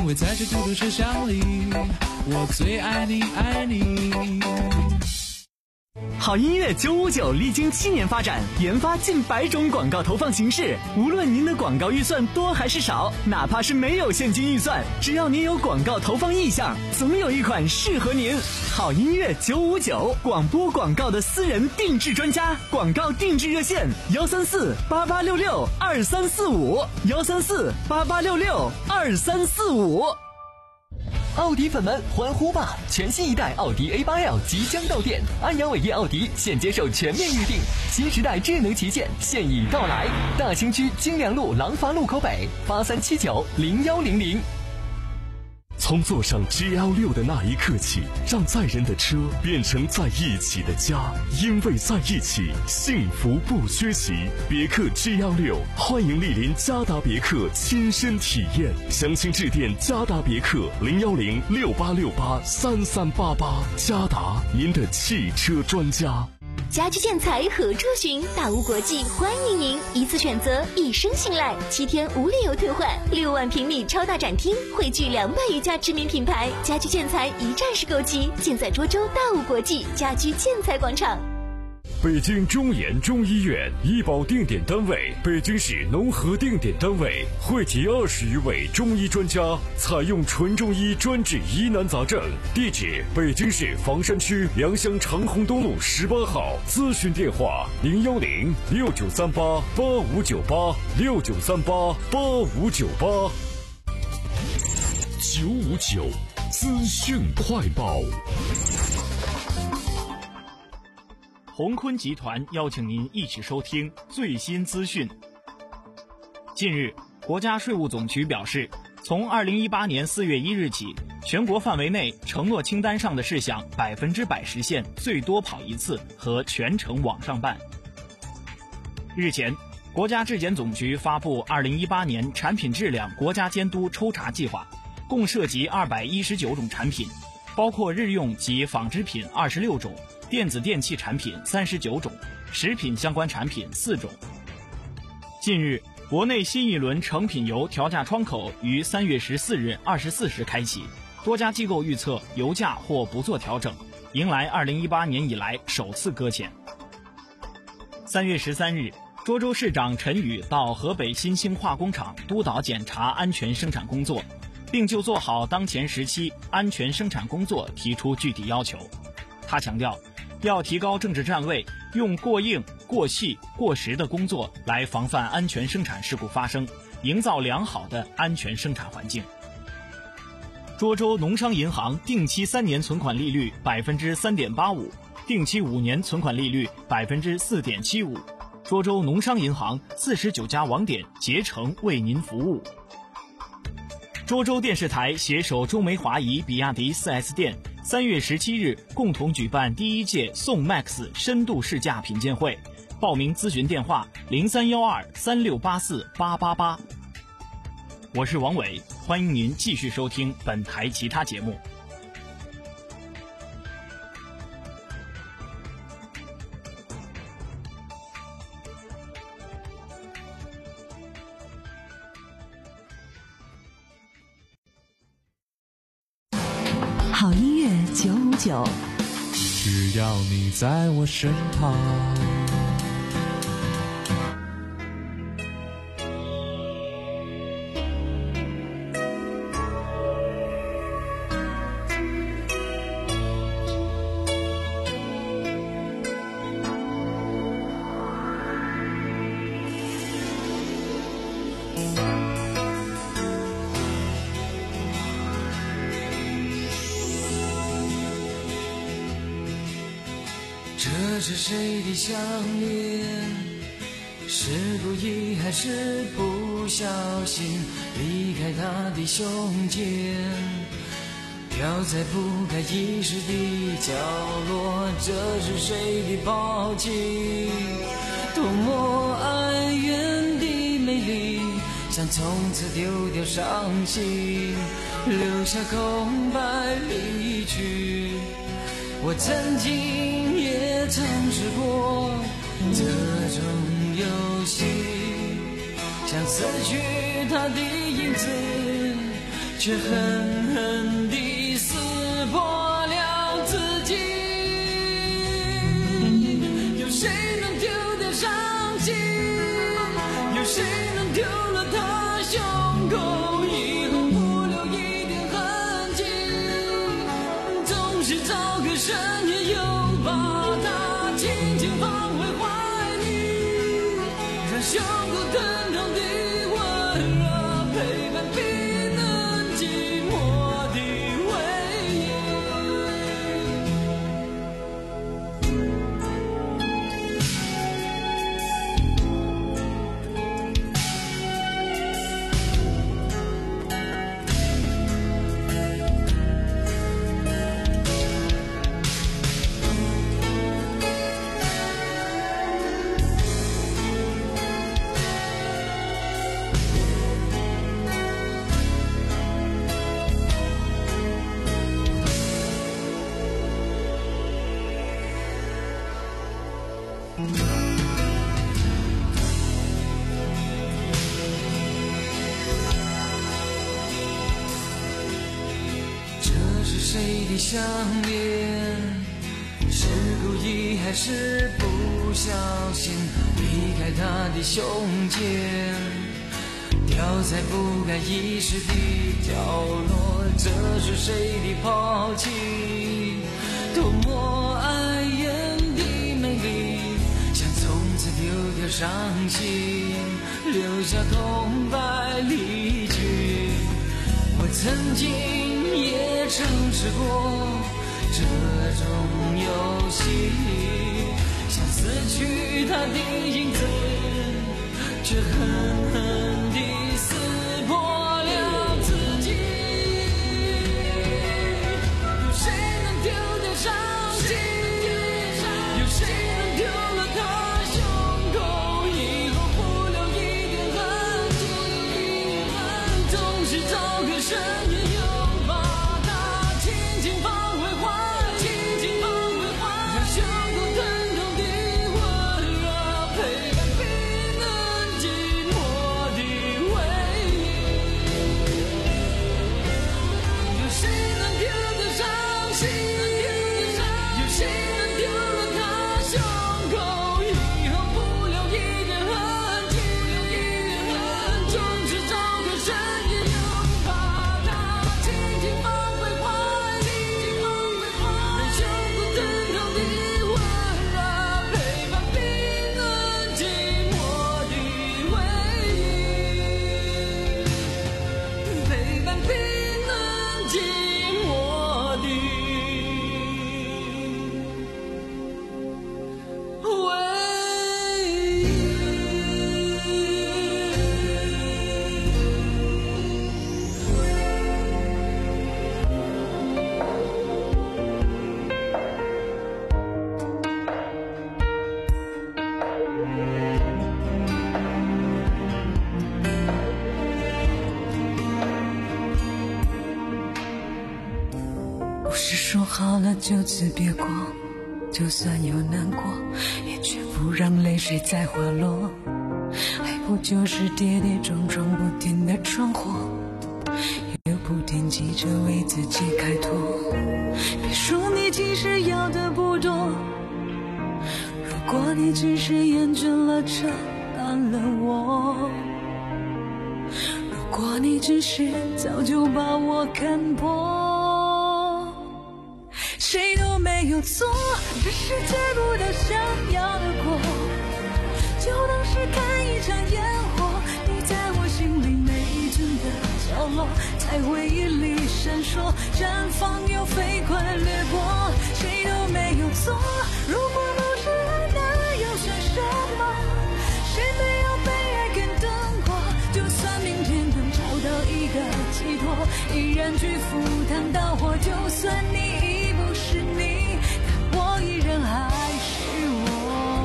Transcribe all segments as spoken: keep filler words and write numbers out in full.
为在这孤独车厢里，我最爱你爱你。 好音乐九五九历经七年发展，研发近百种广告投放形式。无论您的广告预算多还是少，哪怕是没有现金预算，只要您有广告投放意向，总有一款适合您。好音乐九五九，广播广告的私人定制专家，广告定制热线：幺三四八八六六二三四五，幺三四八八六六二三四五。 奥迪粉们欢呼吧！全新一代奥迪 A 八 L 即将到店，安阳伟业奥迪现接受全面预定，新时代智能旗舰现已到来。大兴区金良路廊坊路口北，八三七九零幺零零。 从坐上 G L 六 的那一刻起，让载人的车变成在一起的家，因为在一起，幸福不缺席。别克 G L 六，欢迎莅临嘉达别克亲身体验，详情致电嘉达别克零幺零六八六八三三八八。嘉达，您的汽车专家。 家居建材何处寻？大屋国际欢迎您，一次选择，一生信赖，七天无理由退换，六万平米超大展厅，汇聚两百余家知名品牌，家居建材一站式购齐，尽在涿州大屋国际家居建材广场。 北京中研中医院医保定点单位，北京市农合定点单位，汇集二十余位中医专家，采用纯中医专治疑难杂症。地址：北京市房山区良乡长虹东路十八号。咨询电话：零幺零六九三八八五九八六九三八八五九八。 九五九资讯快报。 鸿坤集团邀请您一起收听最新资讯。近日，国家税务总局表示，从二零一八年四月一日起，全国范围内承诺清单上的事项百分之百实现最多跑一次和全程网上办。日前，国家质检总局发布二零一八年产品质量国家监督抽查计划，共涉及二百一十九种产品，包括日用及纺织品二十六种。电子电器产品三十九种，食品相关产品四种。近日，国内新一轮成品油调价窗口于三月十四日二十四时开启，多家机构预测油价或不做调整，迎来二零一八年以来首次搁浅。三月十三日，涿州市长陈宇到河北新兴化工厂督导检查安全生产工作，并就做好当前时期安全生产工作提出具体要求。他强调，要提高政治站位，用过硬、过细、过时的工作来防范安全生产事故发生，营造良好的安全生产环境。涿州农商银行定期三年存款利率百分之三点八五，定期五年存款利率百分之四点七五。涿州农商银行四十九家网点竭诚为您服务。涿州电视台携手中梅华谊比亚迪 四 S 店，三月十七日共同举办第一届宋 Max 深度试驾品鉴会，报名咨询电话零三幺二三六八四八八八。我是王伟，欢迎您继续收听本台其他节目。 好音乐九五九， 只要你在我身旁。 这是谁的项链？是故意还是不小心离开他的胸间，飘在不该遗失的角落。这是谁的抱紧？多么哀怨的美丽，想从此丢掉伤心，留下空白离去。我曾经也尝试过这种游戏，想撕去他的影子， 却狠狠地撕破了自己。有谁能丢掉伤心？有谁能丢了他胸口，以后不留一点痕迹？总是找个深夜又把它轻轻放回怀里，让胸口疼痛的温热陪伴冰冷寂寞的回忆。这是谁的项链？是故意还是不小心离开他的胸前，掉在不敢遗失的角落。这是谁的抛弃？多么碍眼的美丽，像从此丢掉伤心，留下空白离去。我曾经也尝试过这种游戏，想撕去他的影子，却狠狠地撕破了自己。有谁能丢掉伤心？有谁能丢了他胸口，以后不留一点痕迹？总是找个深夜又把它轻轻放回怀，轻轻放回怀，让胸口疼痛的温热陪伴冰冷寂寞的回忆。有谁能丢掉伤心？有谁能丢了他胸口，以后不留一点痕迹？总是找个深夜又把它轻轻放回怀里，让胸口疼痛的温热陪伴冰冷寂寞的回忆，陪伴冰冷寂寞的回忆。 不是说好了就此别过，就算有难过，也绝不让泪水再滑落。爱不就是跌跌撞撞不停的闯祸，也不停急着为自己开脱。别说你其实要的不多，如果你只是厌倦了这淡了我，如果你只是早就把我看破，谁都没有错，只是得不到想要的果，就当是看一场烟火，你在我心里每一寸的角落，在回忆里闪烁绽放又飞快掠过，谁都没有错，如果不是爱那又算什么，谁没有被爱感动过，就算明天能找到一个寄托，依然去赴汤蹈火，就算你已不是你，但我依然还是我。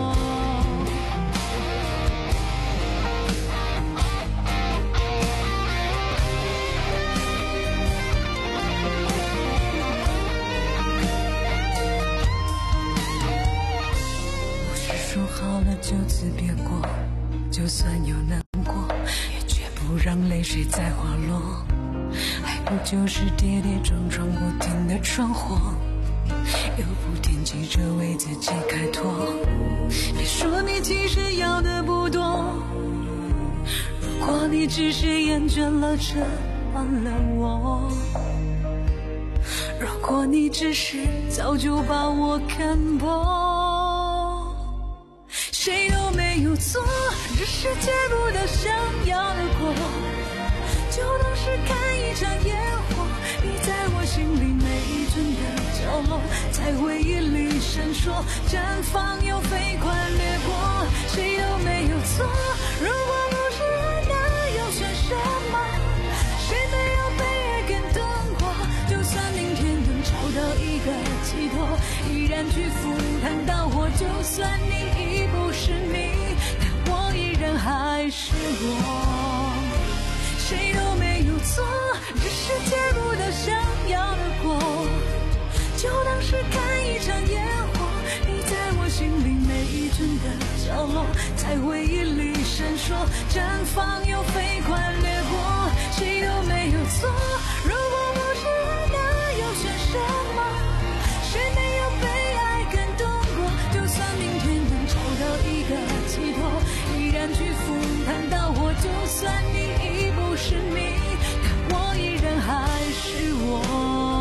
不是说好了就此别过，就算有难过，也绝不让泪水再滑落。 还不就是跌跌撞撞不停的闯祸，又不惦记着为自己开脱。别说你其实要的不多，如果你只是厌倦了这般冷我，如果你只是早就把我看破，谁都没有错，只是借不得想要的过，就当是看一场烟火，你在我心里每一寸的角落，在回忆里闪烁绽放又飞快掠过，谁都没有错，如果不是爱那又选什么，谁没有被爱感动过，就算明天能找到一个寄托，依然去赴汤蹈火，就算你已不是你，但我依然还是我，谁都没有错，只是借不得想要的过，就当是看一场烟火，你在我心里每一寸的角落，在回忆里闪烁绽放又飞快掠过，谁都没有错，如果不是爱那又选什么，谁没有被爱感动过，就算明天能找到一个寄托，依然去赴汤蹈火，就算你已不是你，但我依然还是我。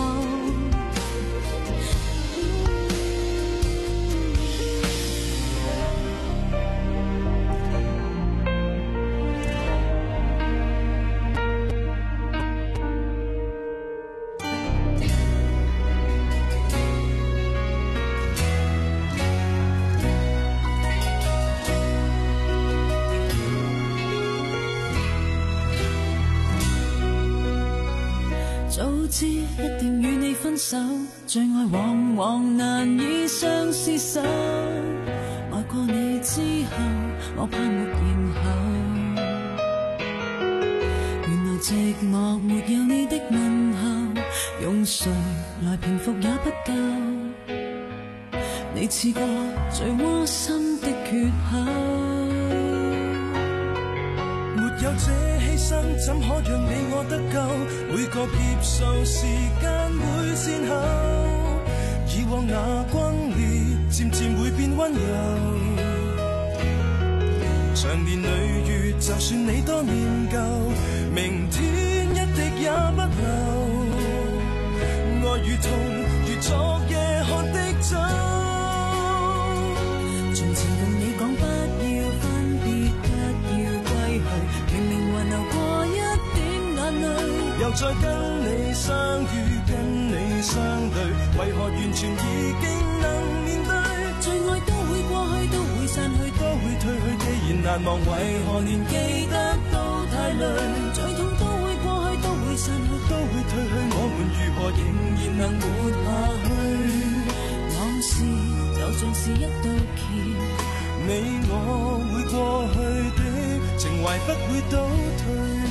早知一定與你分手，最愛往往難以相廝守，愛過你之後我盼沒然後，原來寂寞沒有你的問候，用誰來平復也不夠，你似個最窩心的缺口， 沒有這犧牲怎可讓你我得救，每個劫數時間會先後，以往那轟烈漸漸會變溫柔，長年累月就算你多念舊，明天一滴也不留，愛與痛如昨夜喝的酒，從前同你講不要分別不要歸去，明明還流過一點眼淚，又再跟你相遇跟你相對，為何完全已經能面對，最愛都會過去都會散去都會退去，既然難忘為何連記得都太累，最痛都會過去都會散去都會退去，我們如何仍然能活下去，往事就像是一道橋，你我會過去的情懷不會倒退，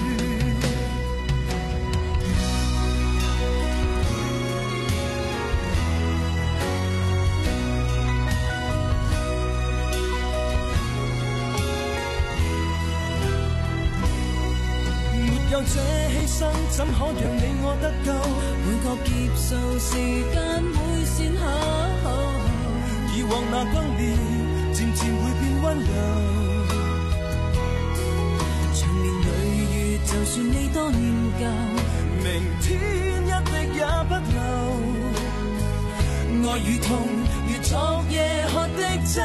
沒有這犧牲怎可讓你我得救，每個劫數時間會先後，以往那轟烈漸漸會變溫柔，長年累月就算你多念舊，明天一滴也不留，愛與痛如昨夜喝的酒，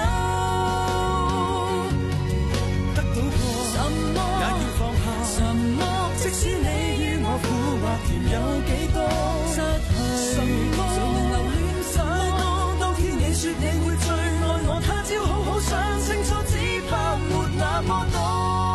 得到過什麼也要放下什麼，即使你與我苦或甜有幾多，失去什麼就能留戀什麼，當天你說你會最愛我，他朝好好想清楚，只怕沒那麼多，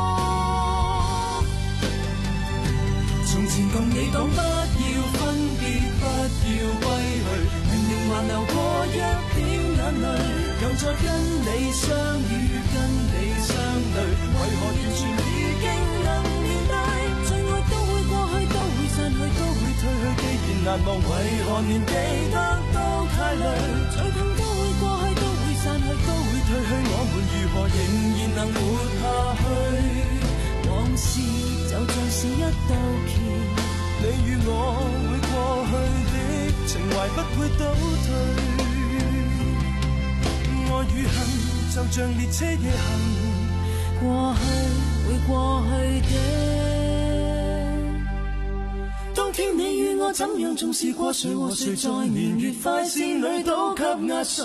從前共你講不要分別不要歸去，明明還流過一點眼淚，又再跟你相遇跟你相對，為何完全已經能面對，最愛都會過去都會散去都會退去，既然難忘為何連記得都太累，最痛都會過去都會散去都會退去，我們如何仍然能活下去，往往事就像是一道橋，你與我會過去的情懷不會倒退，愛與恨就像列車夜行，過去會過去的。當天你與我怎樣重視過，誰和誰在年月快線裏都給壓碎。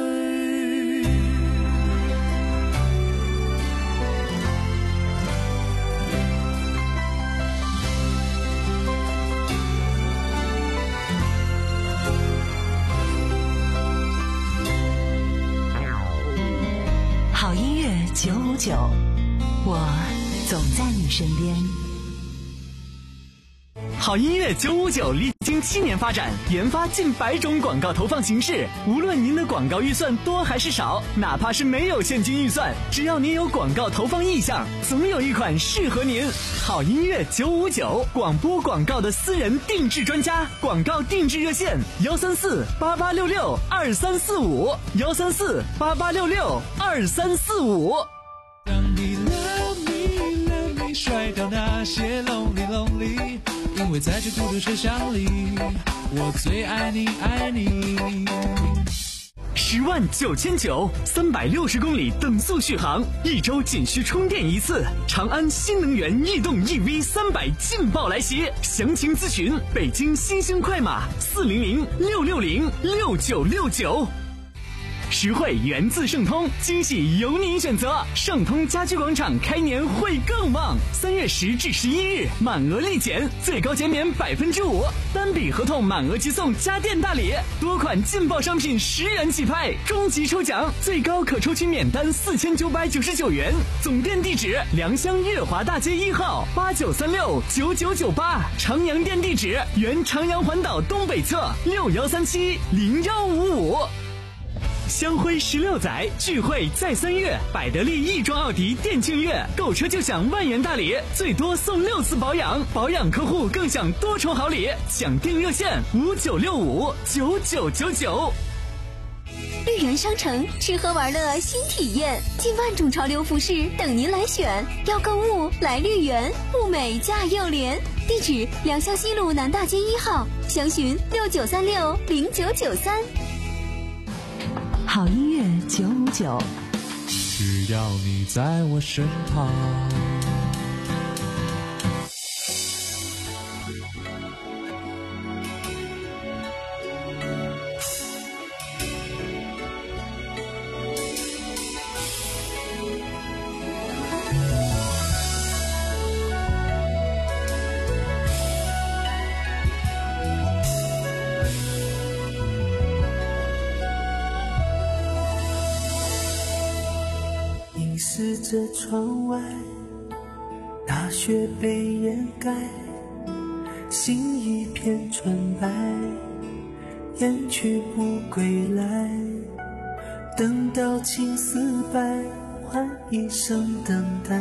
好音乐九五九，我总在你身边。 好音乐九五九历经七年发展，研发近百种广告投放形式。无论您的广告预算多还是少，哪怕是没有现金预算，只要您有广告投放意向，总有一款适合您。好音乐九五九，广播广告的私人定制专家，广告定制热线：幺三四八八六六二三四五，幺三四八八六六二三四五。 当你 love me love me 甩掉那些 lonely lonely， 因为在这孤独车厢里，我最爱你爱你。 十万九千九，三百六十公里等速续航，一周仅需充电一次。长安新能源逸动 E V 三百劲爆来袭，详情咨询北京新兴快马四零零六六零六九六九。实惠源自盛通，惊喜由您选择。盛通家居广场开年会更旺，三月十至十一日满额立减，最高减免百分之五，单笔合同满额即送家电大礼，多款劲爆商品十元起拍，终极抽奖最高可抽取免单四千九百九十九元。总店地址：良乡月华大街一号八九三六九九九八，长阳店地址：原长阳环岛东北侧六幺三七零幺五五。香辉十六载，聚会在三月，百得利亦庄奥迪店庆月，购车就享万元大礼，最多送六次保养，保养客户更享多重好礼。抢订热线：五九六五九九九九。 绿园商城吃喝玩乐新体验，近万种潮流服饰等您来选。要购物来绿园，物美价又廉。地址：良乡西路南大街一号，详询六九三六零九九三。 好音乐九五九， 只要你在我身旁。 视着窗外，大雪被掩盖，心一片纯白，雁去不归来，等到青丝白，换一生等待。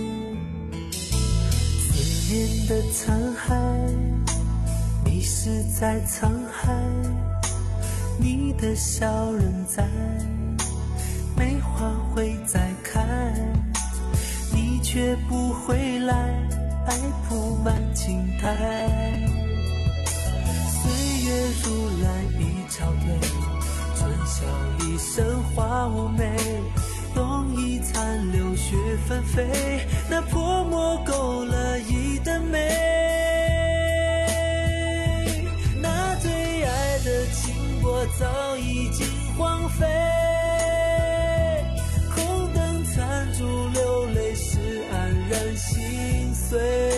思念的残骸，迷失在沧海，你的笑仍在，梅花会再开，你却不回来，爱铺满青苔。岁月如来一朝对，春宵一生花无美，容易残留雪纷飞，那泼墨勾勒一灯美。那最爱的倾国早已经荒废，残烛流泪时黯然心碎，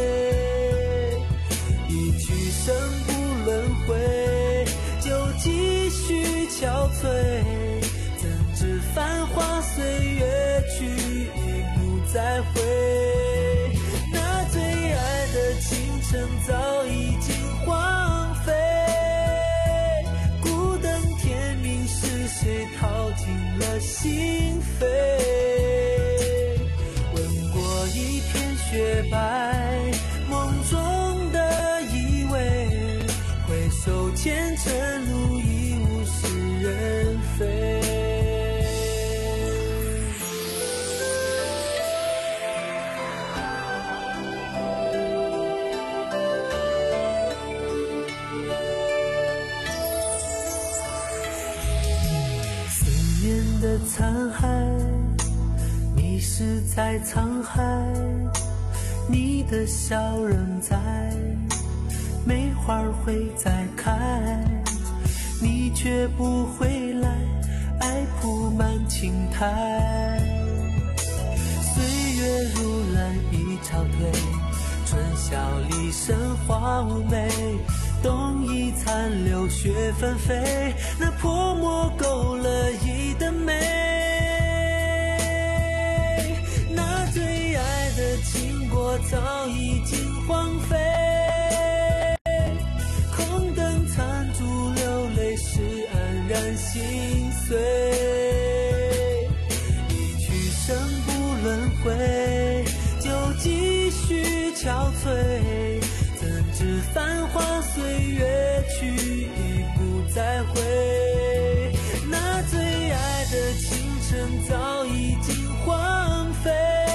一曲生不轮回，就继续憔悴。怎知繁华岁月去，已不再回。那最爱的青春早已经荒废，孤灯天明是谁掏尽了心扉？雪白梦中的依偎，回首前尘如已物是人非。 的残骸，迷失在沧海，你的笑仍在，梅花会再开，你却不回来，爱铺满青苔。岁月如蓝已潮退，春晓里生花无美，冬已残留雪纷飞，那泼墨勾勒意的美，那最爱的经过早已经荒废，空灯残烛流泪时黯然心碎，一去生不轮回，就继续憔悴，怎知繁华岁月去已不再回，那最爱的青春早已经荒废，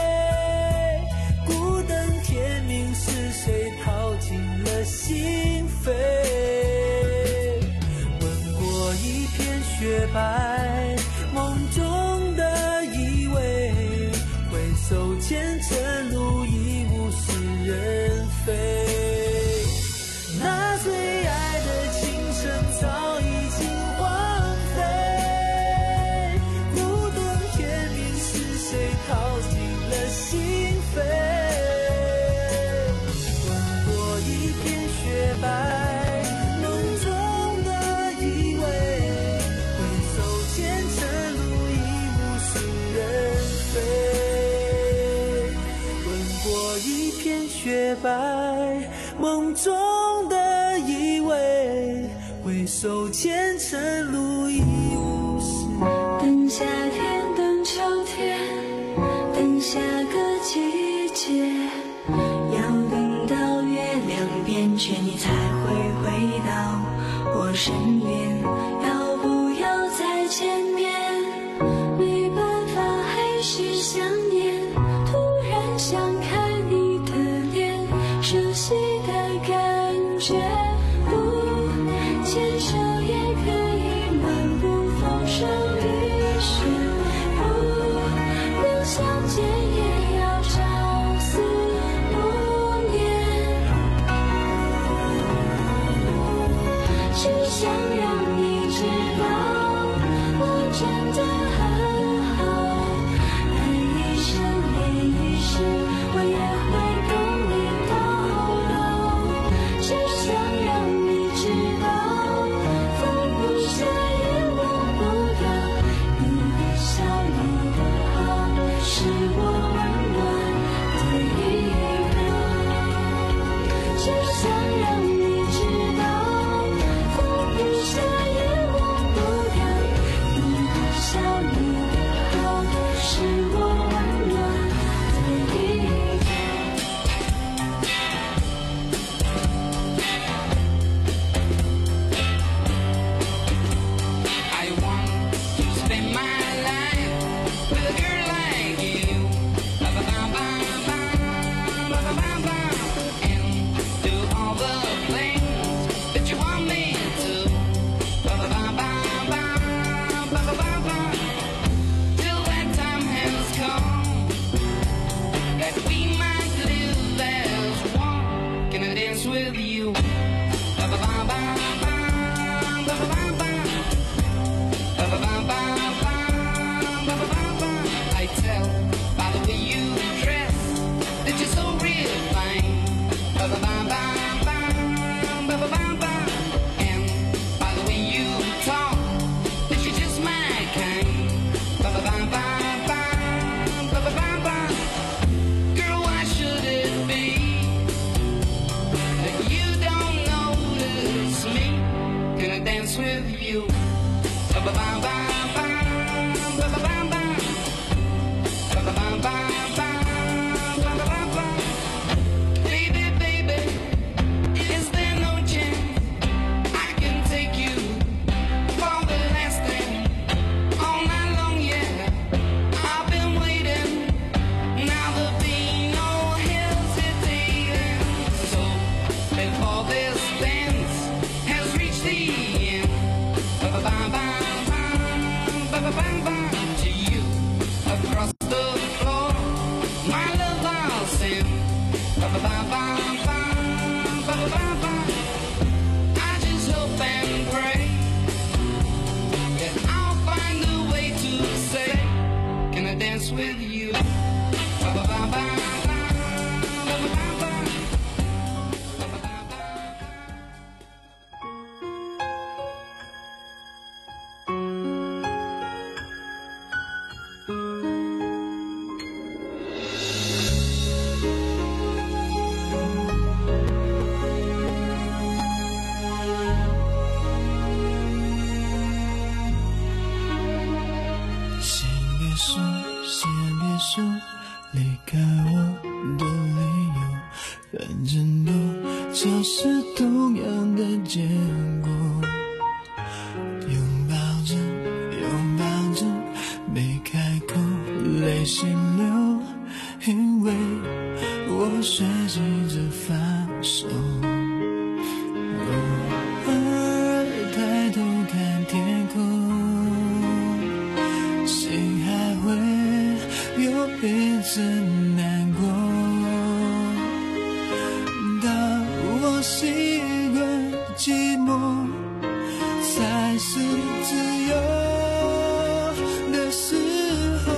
孤灯天明是谁掏尽了心扉，吻过一片雪白，梦中的依偎，回首前尘路已物是人非，那最爱的青春早已经荒废，孤灯天明是谁掏尽了心扉，吻过一片雪白，梦中的依偎，回首前尘路已物是人非，吻过一片雪白，梦中的依偎，回首前尘路已无是。 等夏天，等秋天，等下个季节，要等到月亮变缺，你才会回到我身边。要不要再见面？没办法，还是想念。突然想看你的脸，熟悉的感觉，不牵手也可以漫步风霜雨雪，不能相见也要朝思暮念，只想让你知道我真的很好，爱一生恋一世，我也会等你到老，只想让你知道放不下也忘不掉，你的笑你的好是我温暖的依靠，只想让你知道放不下也忘不掉，你的笑你的好是我温暖的依靠。 I want to spend my life with a girl like you. Ba ba ba ba ba, ba ba ba ba, and do all the things that you want me to. Ba ba ba ba ba, ba ba ba ba, till that time has come that we might live as one. Can I dance with you? Ba ba ba ba ba, ba ba ba ba. Ba ba ba ba ba, ba ba ba ba. I tell by the way you dress that you're so real fine. Ba ba ba ba ba, ba ba ba ba. And by the way you talk that you're just my kind. Ba ba ba ba ba, ba ba ba ba. Girl, why should it be that you don't notice me? Can I dance with you? Ba ba ba ba ba, ba ba ba ba, ba ba ba ba ba, ba ba ba ba. Baby, baby, is there no chance I can take you for the last thing all night long? Yeah, I've been waiting. Now there'll be no hesitating. So before this dance has reached the end, ba ba ba ba ba, 就是同样的结果。拥抱着拥抱着没开口，泪先流，因为我学习着放手。偶尔抬头看天空，心还会有一阵难过。当我习惯寂寞才是自由的时候，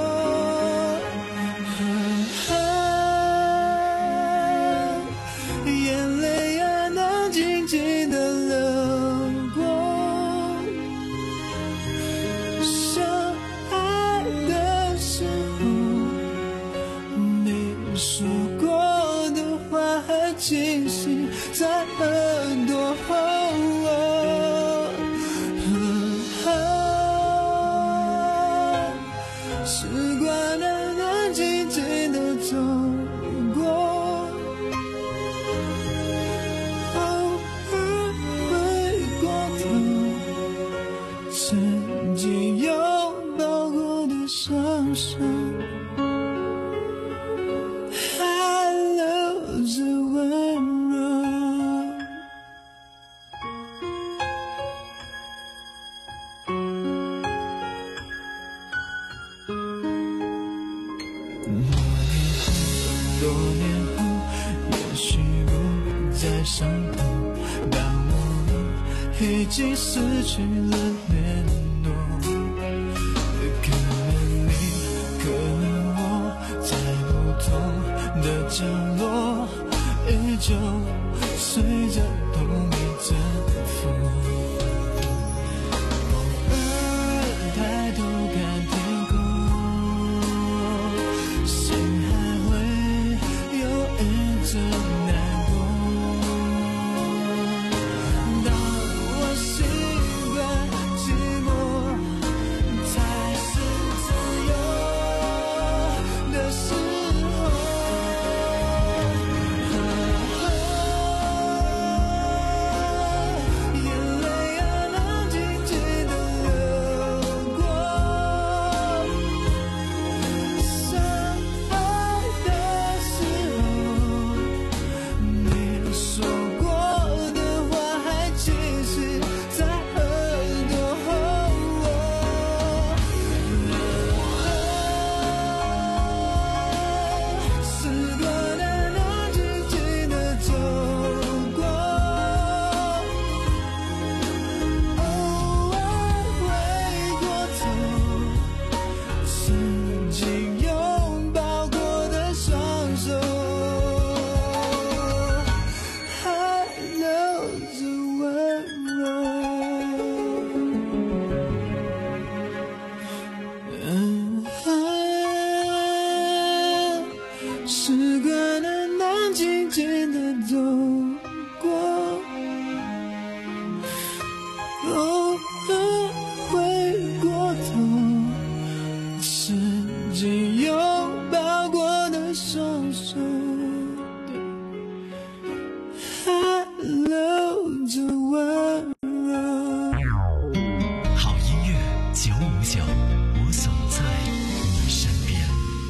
眼泪啊能静静地流过。相爱的时候，你说过的话还清晰在耳朵后。时光能安静静地走过，偶尔回过头，曾经拥抱过的双手还留着温柔。多年后，也许不再伤痛，当我们已经失去了联络，可能你，可能我，在不同的角落，依旧随着同一阵风。偶尔抬头看天空，心还会一直难过。当我习惯寂寞才是自由的时候，眼泪啊能静静地流过。相爱的时候，你说过的话还清晰在耳朵后。时光能安静静地走过，偶尔回过头，曾经拥抱过的双手还留着温柔。嗯啊，时光能安静静地走过，偶尔回过头，曾经拥抱过的双手还留着温柔。 好音乐九五九，我总在你身边。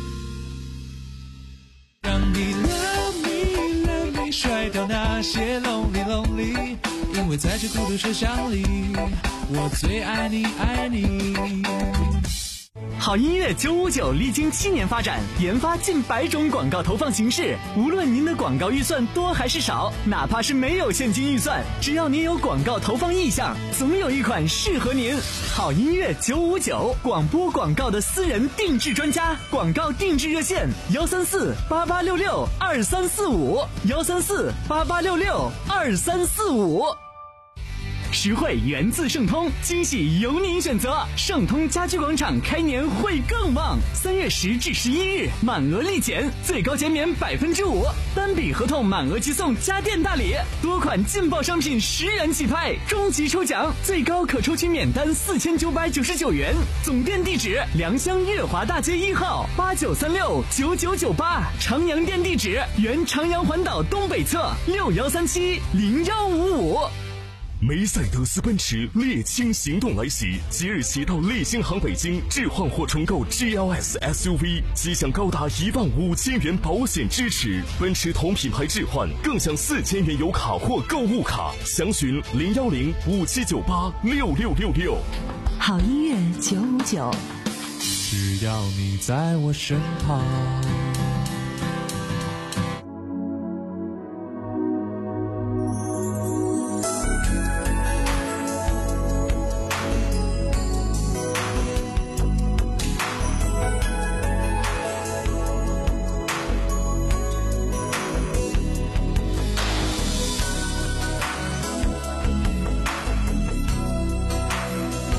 让你 love me love me 甩掉那些 lonely lonely， 因为在这孤独车厢里，我最爱你爱你。 好音乐九五九历经七年发展，研发近百种广告投放形式。无论您的广告预算多还是少，哪怕是没有现金预算，只要您有广告投放意向，总有一款适合您。好音乐九五九，广播广告的私人定制专家，广告定制热线：幺三四八八六六二三四五，幺三四八八六六二三四五。 实惠源自盛通，惊喜由您选择。盛通家居广场开年会更旺，三月十至十一日满额立减，最高减免百分之五，单笔合同满额即送家电大礼，多款劲爆商品十元起拍，终极抽奖最高可抽取免单四千九百九十九元。总店地址：良乡悦华大街一号八九三六九九九八，长阳店地址：原长阳环岛东北侧六幺三七零幺五五。 梅赛德斯奔驰猎青行动来袭，即日起到利星行北京置换或重购 G L S S U V， 即享高达一万五千元保险支持。奔驰同品牌置换更享四千元油卡或购物卡。详询零幺零五七九八六六六六。 好音乐九五九， 只要你在我身旁。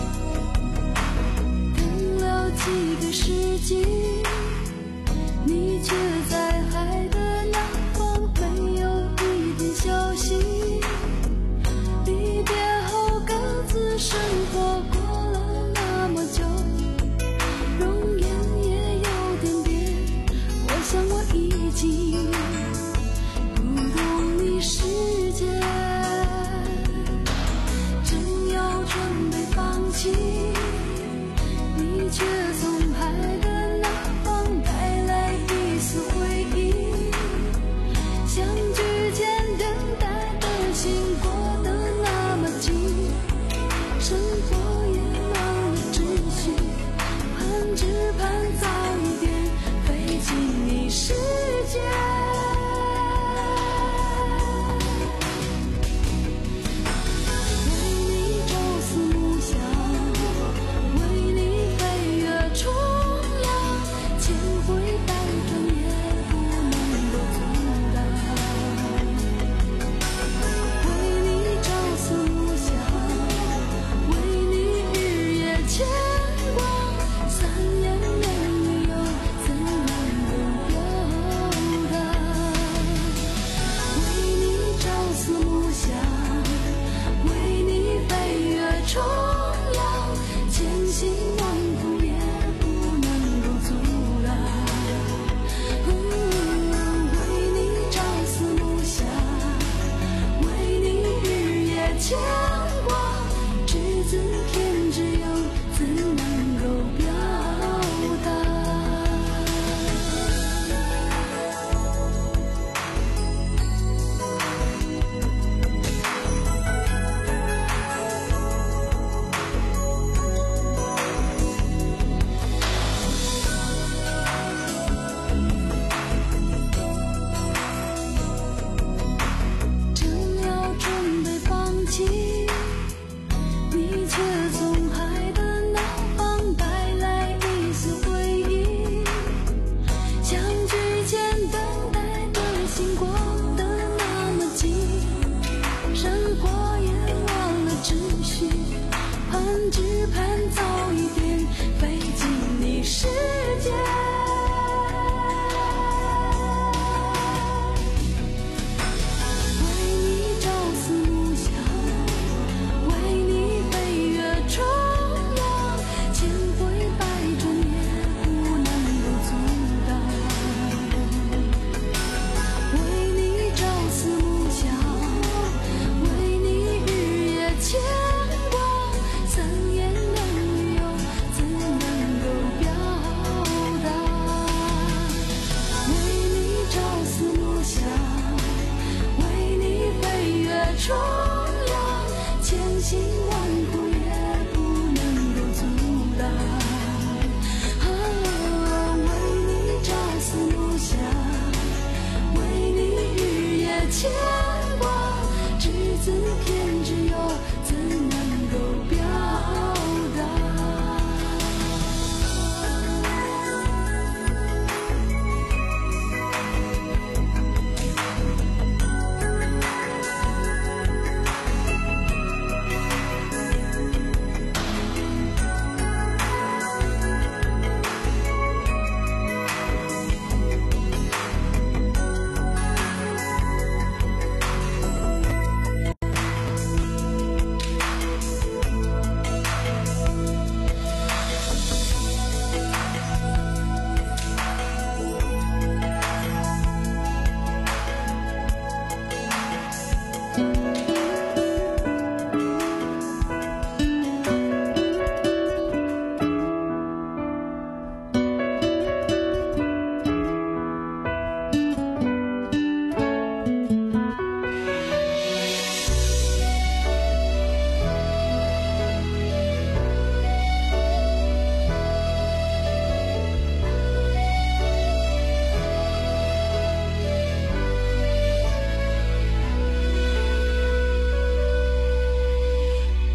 几个世纪，你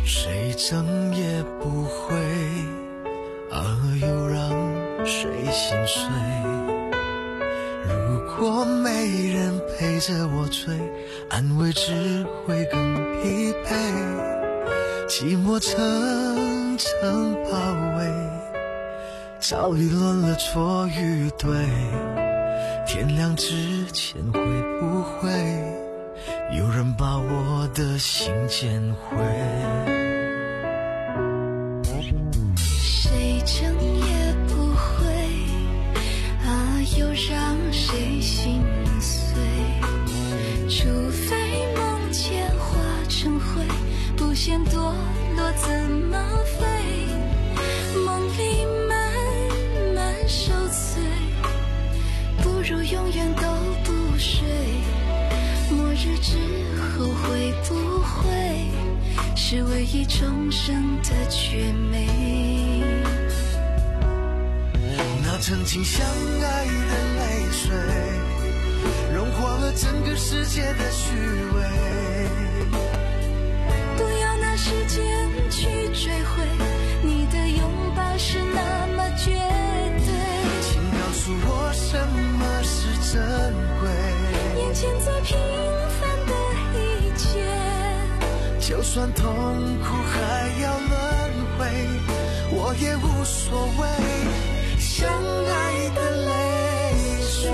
谁争也不会，而又让谁心碎。如果没人陪着我追，安慰只会更疲惫。寂寞层层包围，早已乱了错与对。天亮之前会不会有人把我的心捡回？ 谁争也不会，啊，又让谁心碎？除非梦见化成灰，不嫌堕落怎么飞？梦里慢慢受罪，不如永远都不睡。末日之后会不会是唯一重生的绝美？ 那曾经相爱的泪水，融化了整个世界的虚伪。 不要拿时间去追回，你的拥抱是那么绝对。 请告诉我什么是珍贵？ 眼前最平凡的一切， 就算痛苦还要轮回，我也无所谓。相爱的泪水，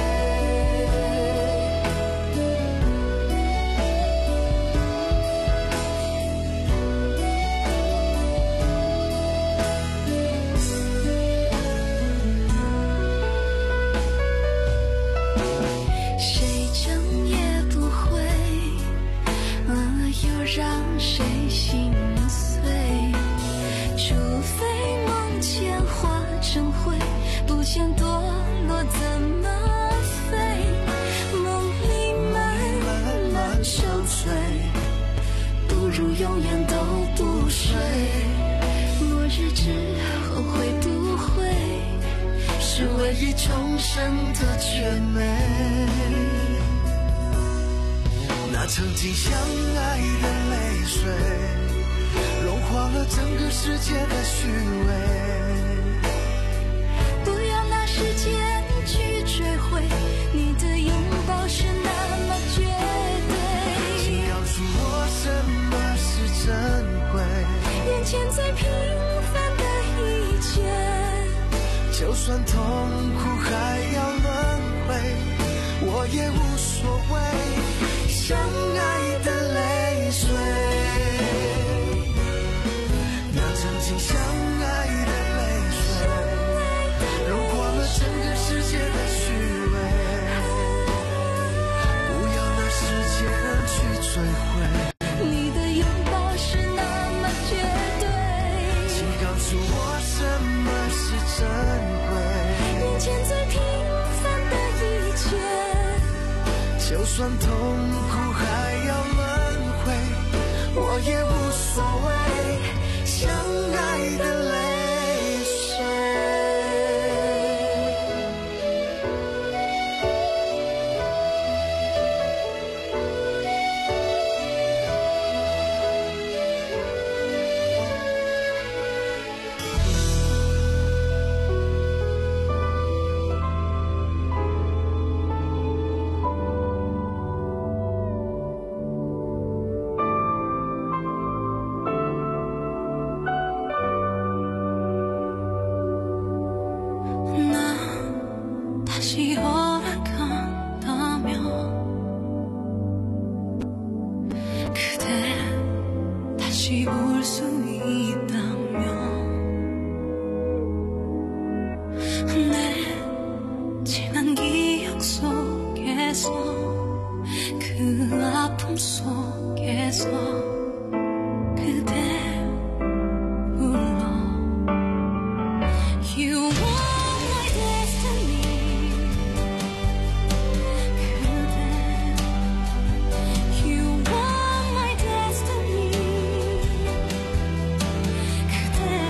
谁争也不会，啊，又让谁心碎？除非梦见化成灰，不嫌堕落怎么飞？梦里慢慢受罪，不如永远都不睡。末日之后会不会是唯一重生的绝美？ 那曾经相爱的泪水，融化了整个世界的虚伪。 不要拿时间去追回，你的拥抱是那么绝对。 请告诉我什么是珍贵？ 眼前最平凡的一切， 就算痛苦还要轮回，我也无所谓。相爱的泪水，那曾经相爱的泪水，融化了整个世界的虚伪。不要拿时间去追回， 你的拥抱是那么绝对。 请告诉我什么是珍贵？ 眼前最平凡的一切， 就算痛苦还要轮回，我也无所谓。相爱的泪水。 다시 허락한다면 그대 다시 올 수 있다면 내 지난 기억 속에서 그 아픔 속에서 그대 불러 You are my destiny 그대 You are my destiny 그대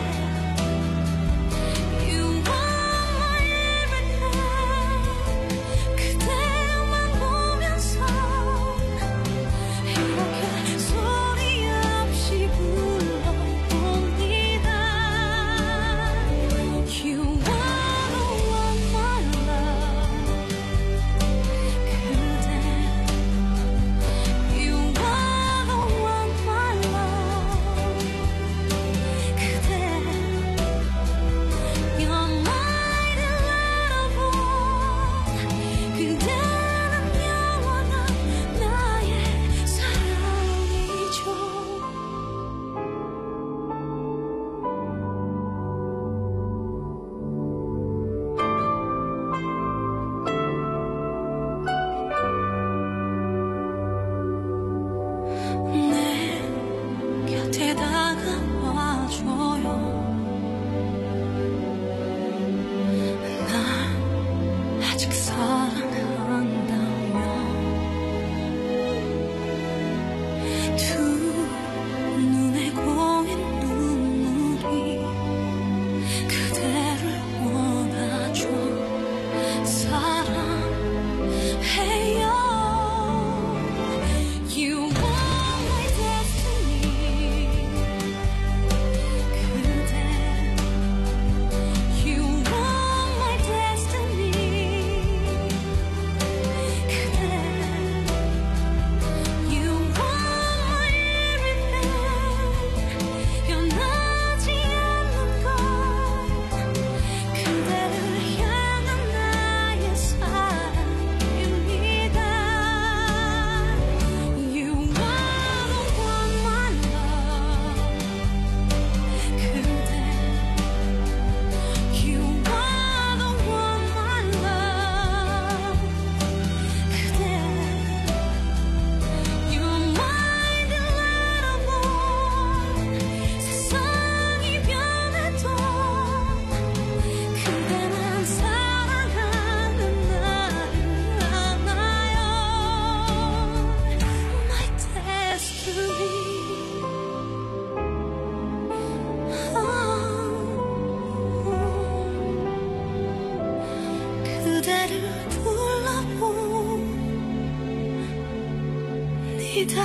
他。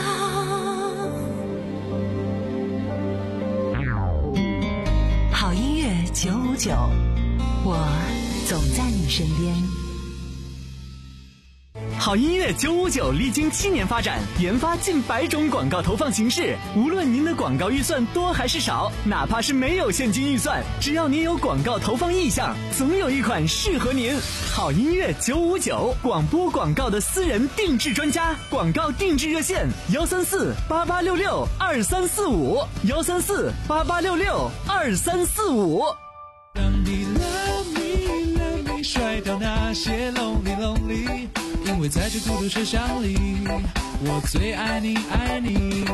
好音乐九五九，我总在你身边。 好音乐九五九历经七年发展，研发近百种广告投放形式。无论您的广告预算多还是少，哪怕是没有现金预算，只要您有广告投放意向，总有一款适合您。好音乐九五九，广播广告的私人定制专家，广告定制热线：幺三四八八六六二三四五，幺三四八八六六二三四五。 让你 love me love me 甩掉那些 lonely lonely， 因为在这孤独车厢里，我最爱你爱你。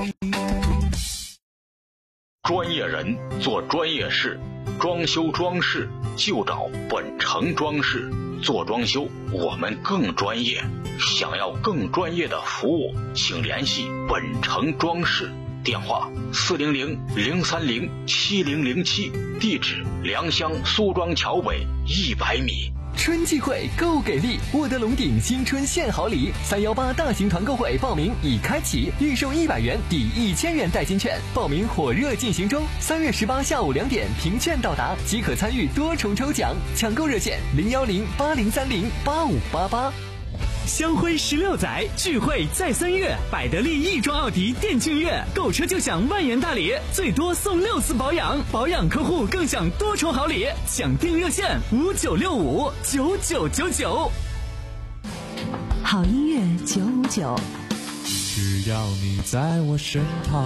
专业人做专业事，装修装饰就找本城装饰。做装修我们更专业，想要更专业的服务，请联系本城装饰。电话四零零零三零七零零七，地址良乡苏庄桥北一百米。 春季会购给力，沃德龙鼎新春献好礼，三幺八大型团购会报名已开启，预售一百元抵一千元代金券，报名火热进行中。三月十八下午两点凭券到达即可参与多重抽奖，抢购热线零幺零八零三零八五八八。 香辉十六载，聚会在三月，百得利亦庄奥迪店庆月，购车就享万元大礼，最多送六次保养，保养客户更享多重好礼。抢订热线五九六五九九九九。 好音乐九五九， 只要你在我身旁。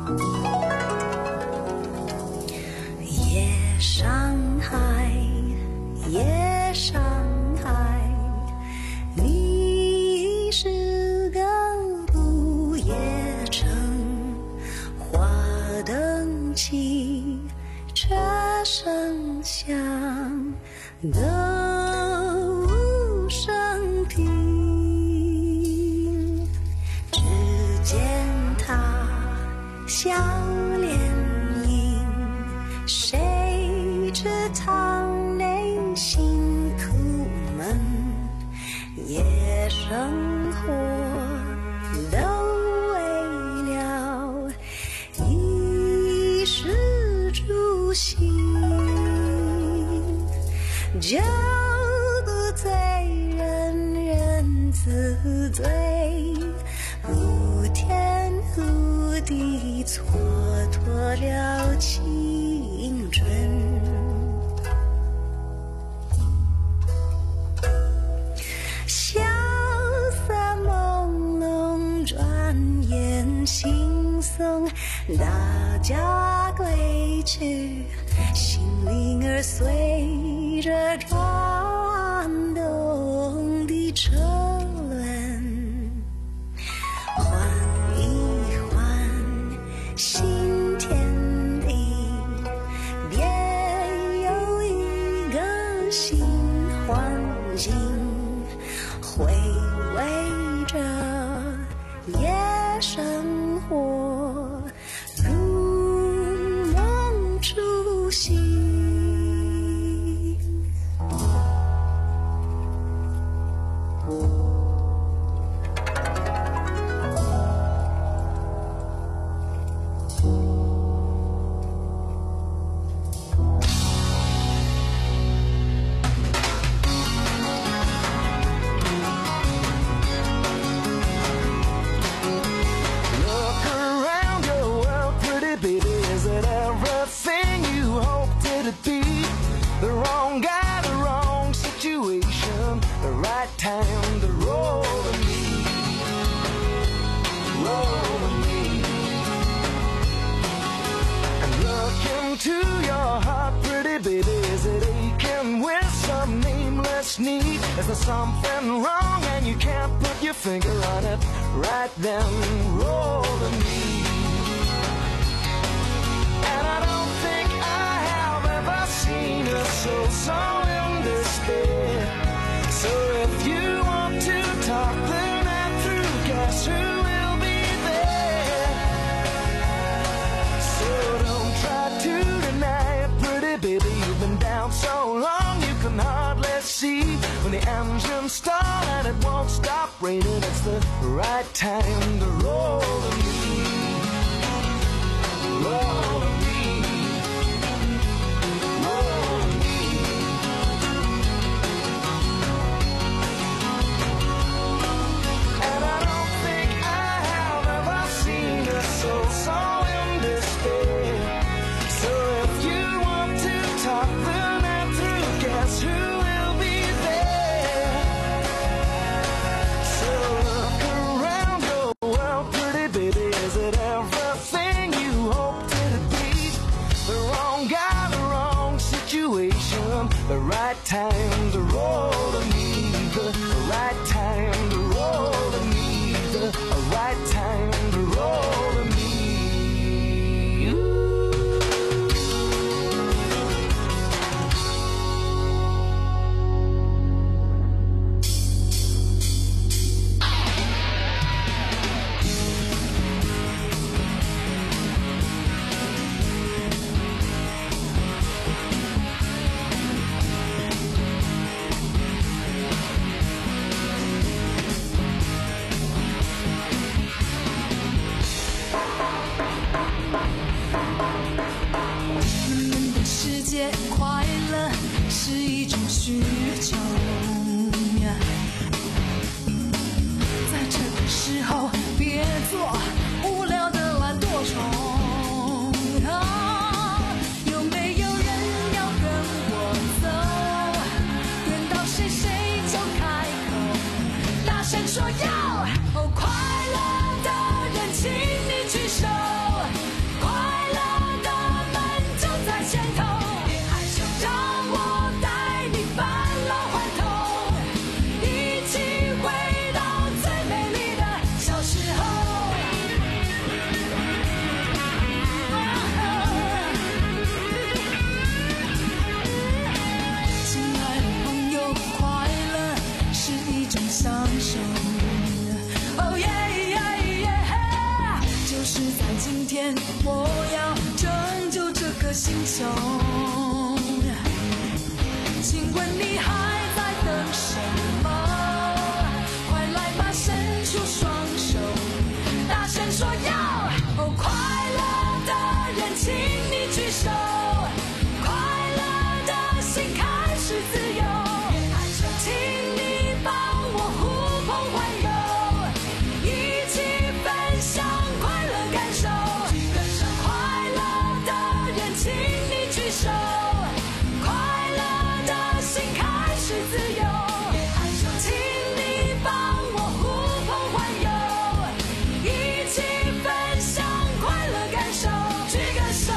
夜上海，夜上海，你是个不夜城，花灯起，车声响，歌舞升平，只见他笑脸迎，谁知堂内辛苦闷，夜生活都为了衣食住行，酒不醉人人自醉，无天无地蹉跎了青春。萧瑟朦胧，转眼惺忪，大家归去，心灵儿随着转动的车轮，换一换新天地，别有一个新环境，回味着夜生活，如梦初醒。 Is there something wrong and you can't put your finger on it? Right then, roll to me. And I don't think I have ever seen a soul so in despair. So if you want to talk the night through, guess who will be there? So don't try to deny it, pretty baby. You've been down so long you can hardly see. When the engine stall and it won't stop raining, it's the right time to roll to me. Roll to me. Roll to me. And I don't think I have ever seen a soul so in despair. So if you want to talk the night through, guess who? World 天我要拯救这个星球。请问你还在等什么？快来吧，伸出双手，大声说要！哦，快乐的人，请你举手。快乐的心开始自由，请你帮我呼朋唤友，一起分享快乐感受。快乐的人，请你举手。快乐的心开始自由，请你帮我呼朋唤友，一起分享快乐感受。举个手。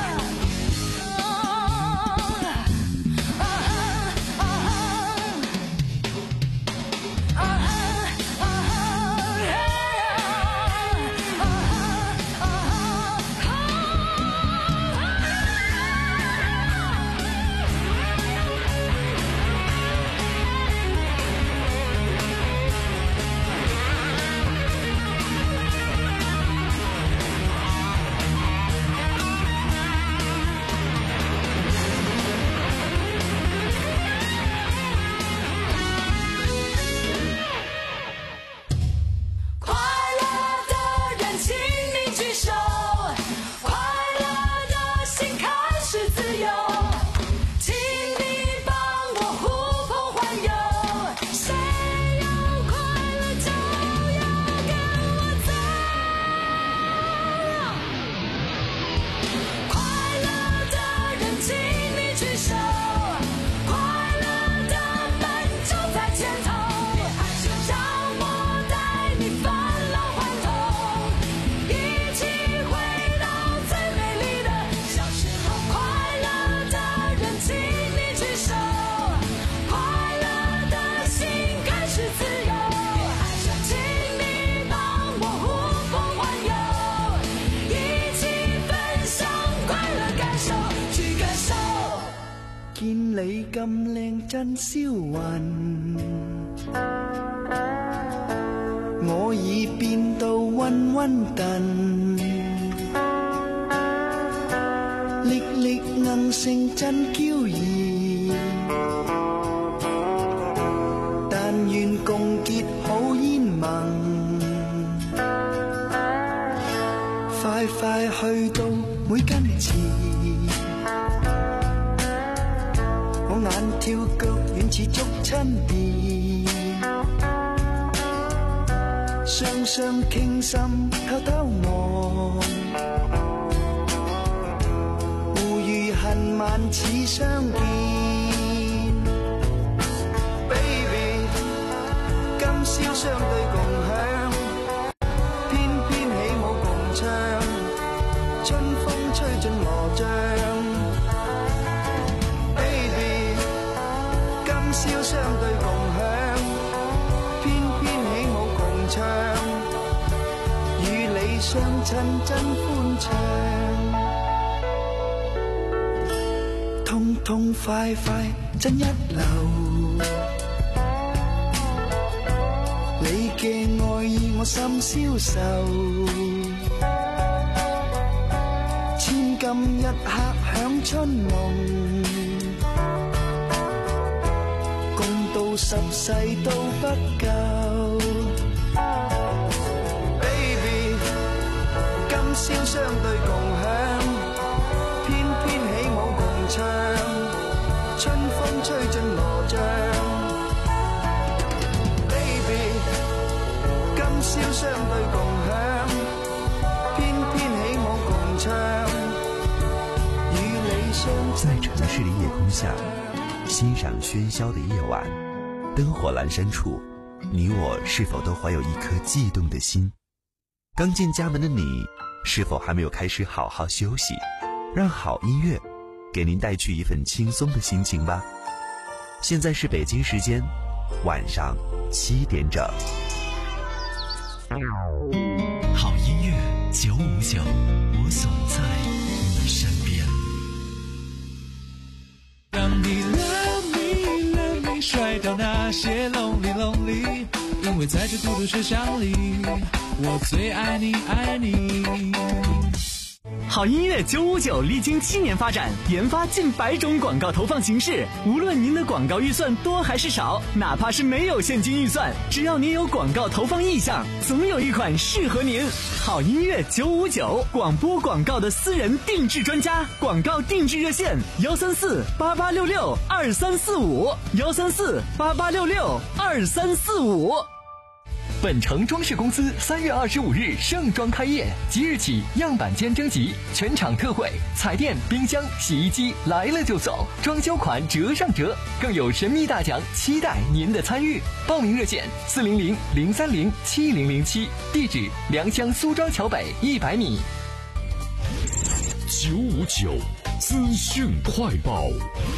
見你咁靚真銷魂，我已變到暈暈頓，歷歷硬性真嬌異，但願共結好煙盟，快快去到每根刺。眼跳腳遠似捉親別，雙雙傾心偷偷望，互遇恨晚似相見。Baby， 今宵相對共享，偏偏起舞共唱，春風吹進羅帳。今宵相對共享，偏偏起舞共唱，與你相親真歡暢，痛痛快快真一流。你嘅愛意我心消受，千金一刻享春夢。十世都不夠 ，Baby， 今宵相對共享，偏偏起舞共唱，春風吹進羅帳。Baby， 今宵相對共享，偏偏起舞共唱，與你相在城市的夜空下，欣賞喧囂的夜晚。燈火闌珊處，你我是否都懷有一顆悸動的心？剛進家門的你，是否還沒有開始好好休息？讓好音樂給您帶去一份輕鬆的心情吧。現在是北京時間晚上七點整。 好音樂九五九，我總在你身邊。 當你 love me love me 甩掉那些 lonely lonely， 因為在這孤獨車廂裡，我最愛你愛你。 好音乐九五九历经七年发展，研发近百种广告投放形式。无论您的广告预算多还是少，哪怕是没有现金预算，只要您有广告投放意向，总有一款适合您。好音乐九五九，广播广告的私人定制专家，广告定制热线：幺三四八八六六二三四五，幺三四八八六六二三四五。 本城装饰公司三月二十五日盛装开业，即日起样板间征集，全场特惠，彩电、冰箱、洗衣机来了就走，装修款折上折，更有神秘大奖，期待您的参与。报名热线：四零零零三零七零零七，地址：良乡苏庄桥北一百米。 九五九资讯快报。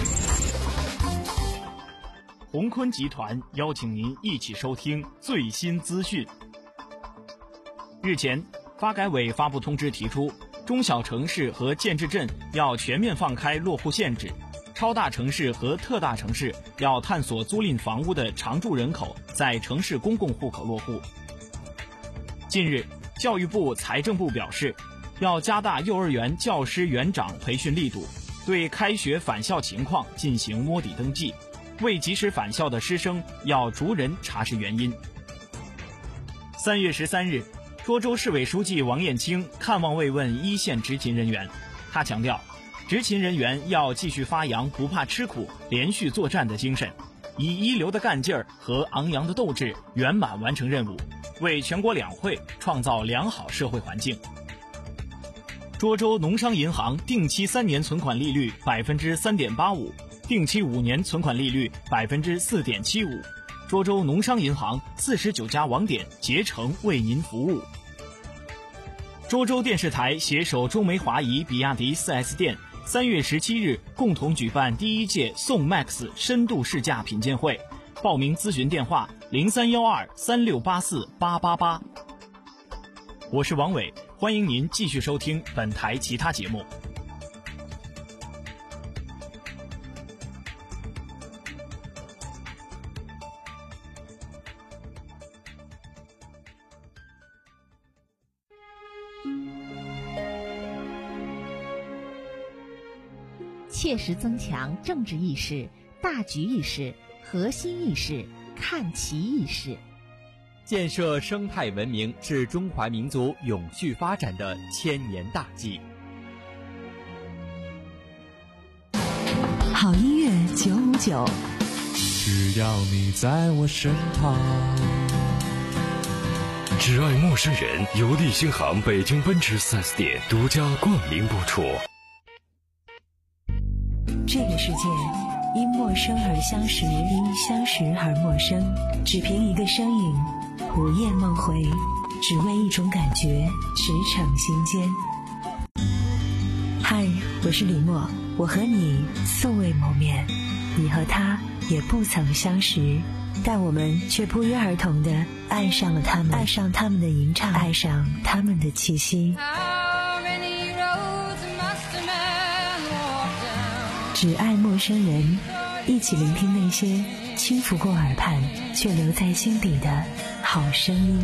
鸿坤集团邀请您一起收听最新资讯。日前，发改委发布通知提出，中小城市和建制镇要全面放开落户限制，超大城市和特大城市要探索租赁房屋的常住人口在城市公共户口落户。近日，教育部、财政部表示，要加大幼儿园教师园长培训力度，对开学返校情况进行摸底登记。未及时返校的师生要逐人查实原因。三月十三日，涿州市委书记王燕青看望慰问一线执勤人员，他强调，执勤人员要继续发扬不怕吃苦、连续作战的精神，以一流的干劲儿和昂扬的斗志圆满完成任务，为全国两会创造良好社会环境。涿州农商银行定期三年存款利率百分之三点八五。定期五年存款利率百分之四点七五，涿州农商银行四十九家网点竭诚为您服务。涿州电视台携手中煤华谊比亚迪 四 S 店，三月十七日共同举办第一届宋 Max 深度试驾品鉴会，报名咨询电话零三幺二三六八四八八八。我是王伟，欢迎您继续收听本台其他节目。 切实增强政治意识、大局意识、核心意识、看齐意识， 建设生态文明是中华民族永续发展的千年大计。 好音乐九五九， 只要你在我身旁。 只爱陌生人，由利星行北京奔驰 四 S 店独家冠名播出。 这个世界因陌生而相识，因相识而陌生，只凭一个声音，午夜梦回，只为一种感觉，驰骋心间。嗨，我是李默，我和你素未谋面，你和他也不曾相识，但我们却不约而同地爱上了他们，爱上他们的吟唱，爱上他们的气息。只爱陌生人，一起聆听那些轻拂过耳畔却留在心底的好声音。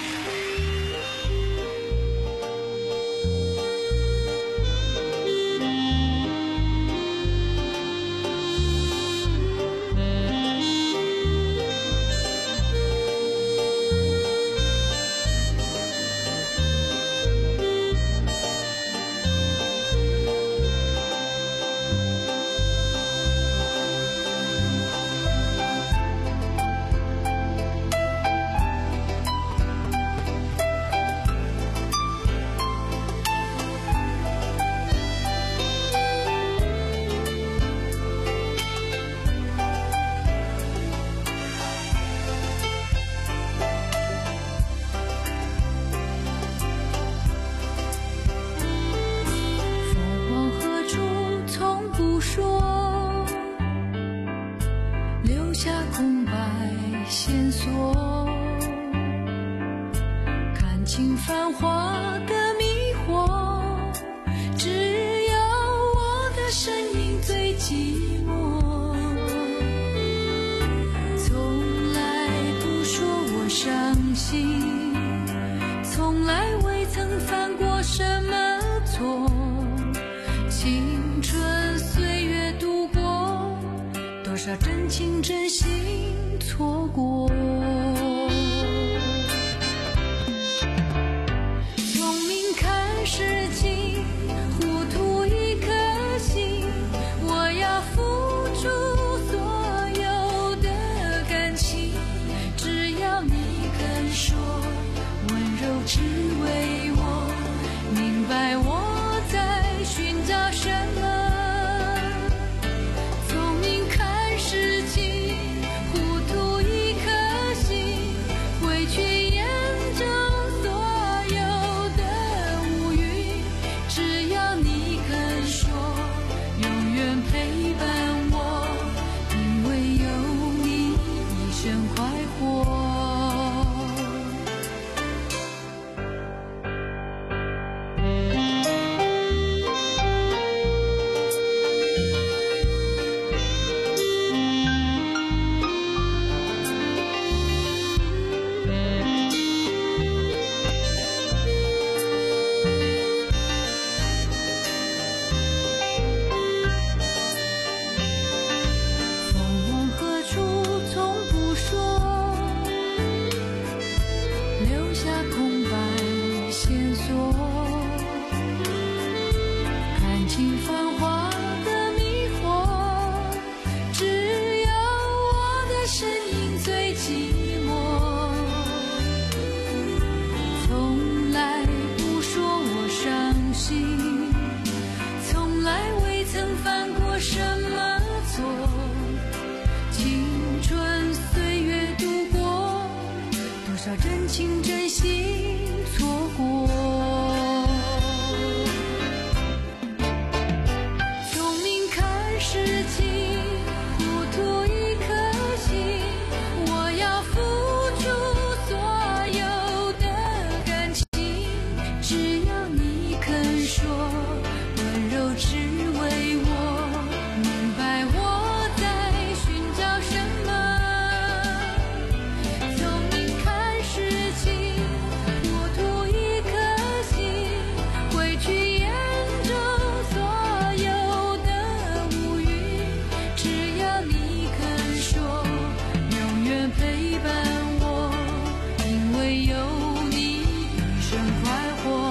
尽繁华的迷惑，只有我的生命最寂寞。从来不说我伤心，从来未曾犯过什么错。 少真情真心错过。聪明看事情，糊涂一颗心，我要付出所有的感情，只要你肯说，温柔只为我，明白我在寻找什么。聪明看事情，糊涂一颗心，会去验证所有的乌云，只要你肯说，永远陪伴我，因为有你一生快活。风往何处从不说，留下空白线索，感情繁华的迷惑，只有我的身影最寂寞。从来不说我伤心，从来未曾犯过什么错，青春岁月度过，多少真情真心错过。聪明看事情，糊涂一颗心，我要付出所有的感情，只要你肯说，温柔只为我，明白我在寻找什么。聪明看事情，糊涂一颗心，会去验证所有的乌云，只要你肯说，永远陪伴我，因为有你一生快活。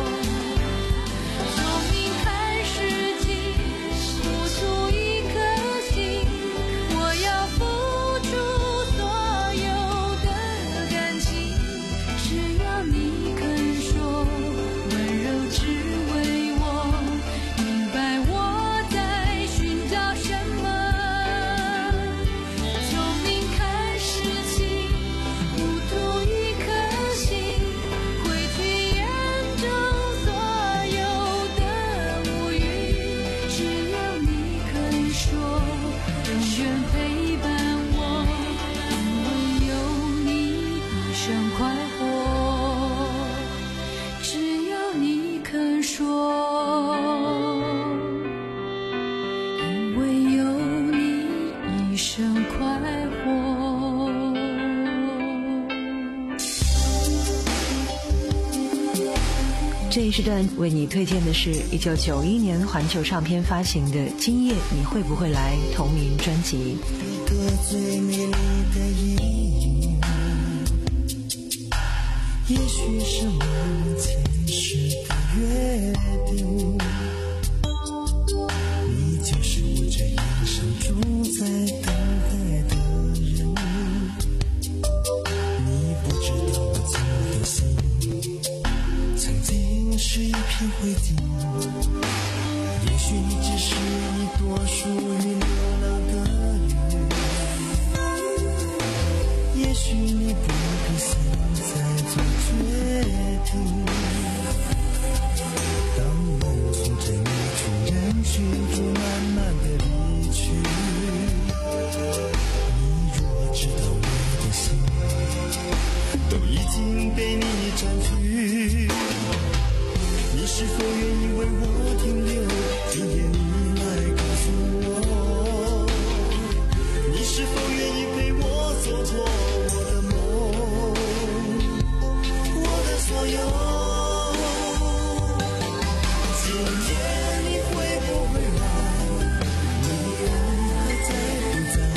聪明看事情，糊涂一颗心，我要付出所有的感情，只要你肯说，温柔只为我，明白我在寻找什么。聪明看事情，糊涂一颗心，会去验证所有的乌云，只要你肯说，永远陪伴我，因为有你一生快活。只要你肯说，因为有你一生快活。 这一时段为你推荐的是一九九一年环球唱片发行的《今夜你会不会来》同名专辑。 一个最美丽的意义，也许是我们前世的约定。你就是我这一生住在等待的人，你不知道我怎么的心，曾经是一片灰烬。也许你只是一朵属于流浪的云，也许你不必现在做决定。当我从这迷途人群中慢慢的离去，你若知道我的心都已经被你占据，你是否愿意为我停留？今夜你来告诉我，你是否愿意陪我走过我的梦，我的所有。今夜你会不会来？你人还在不在？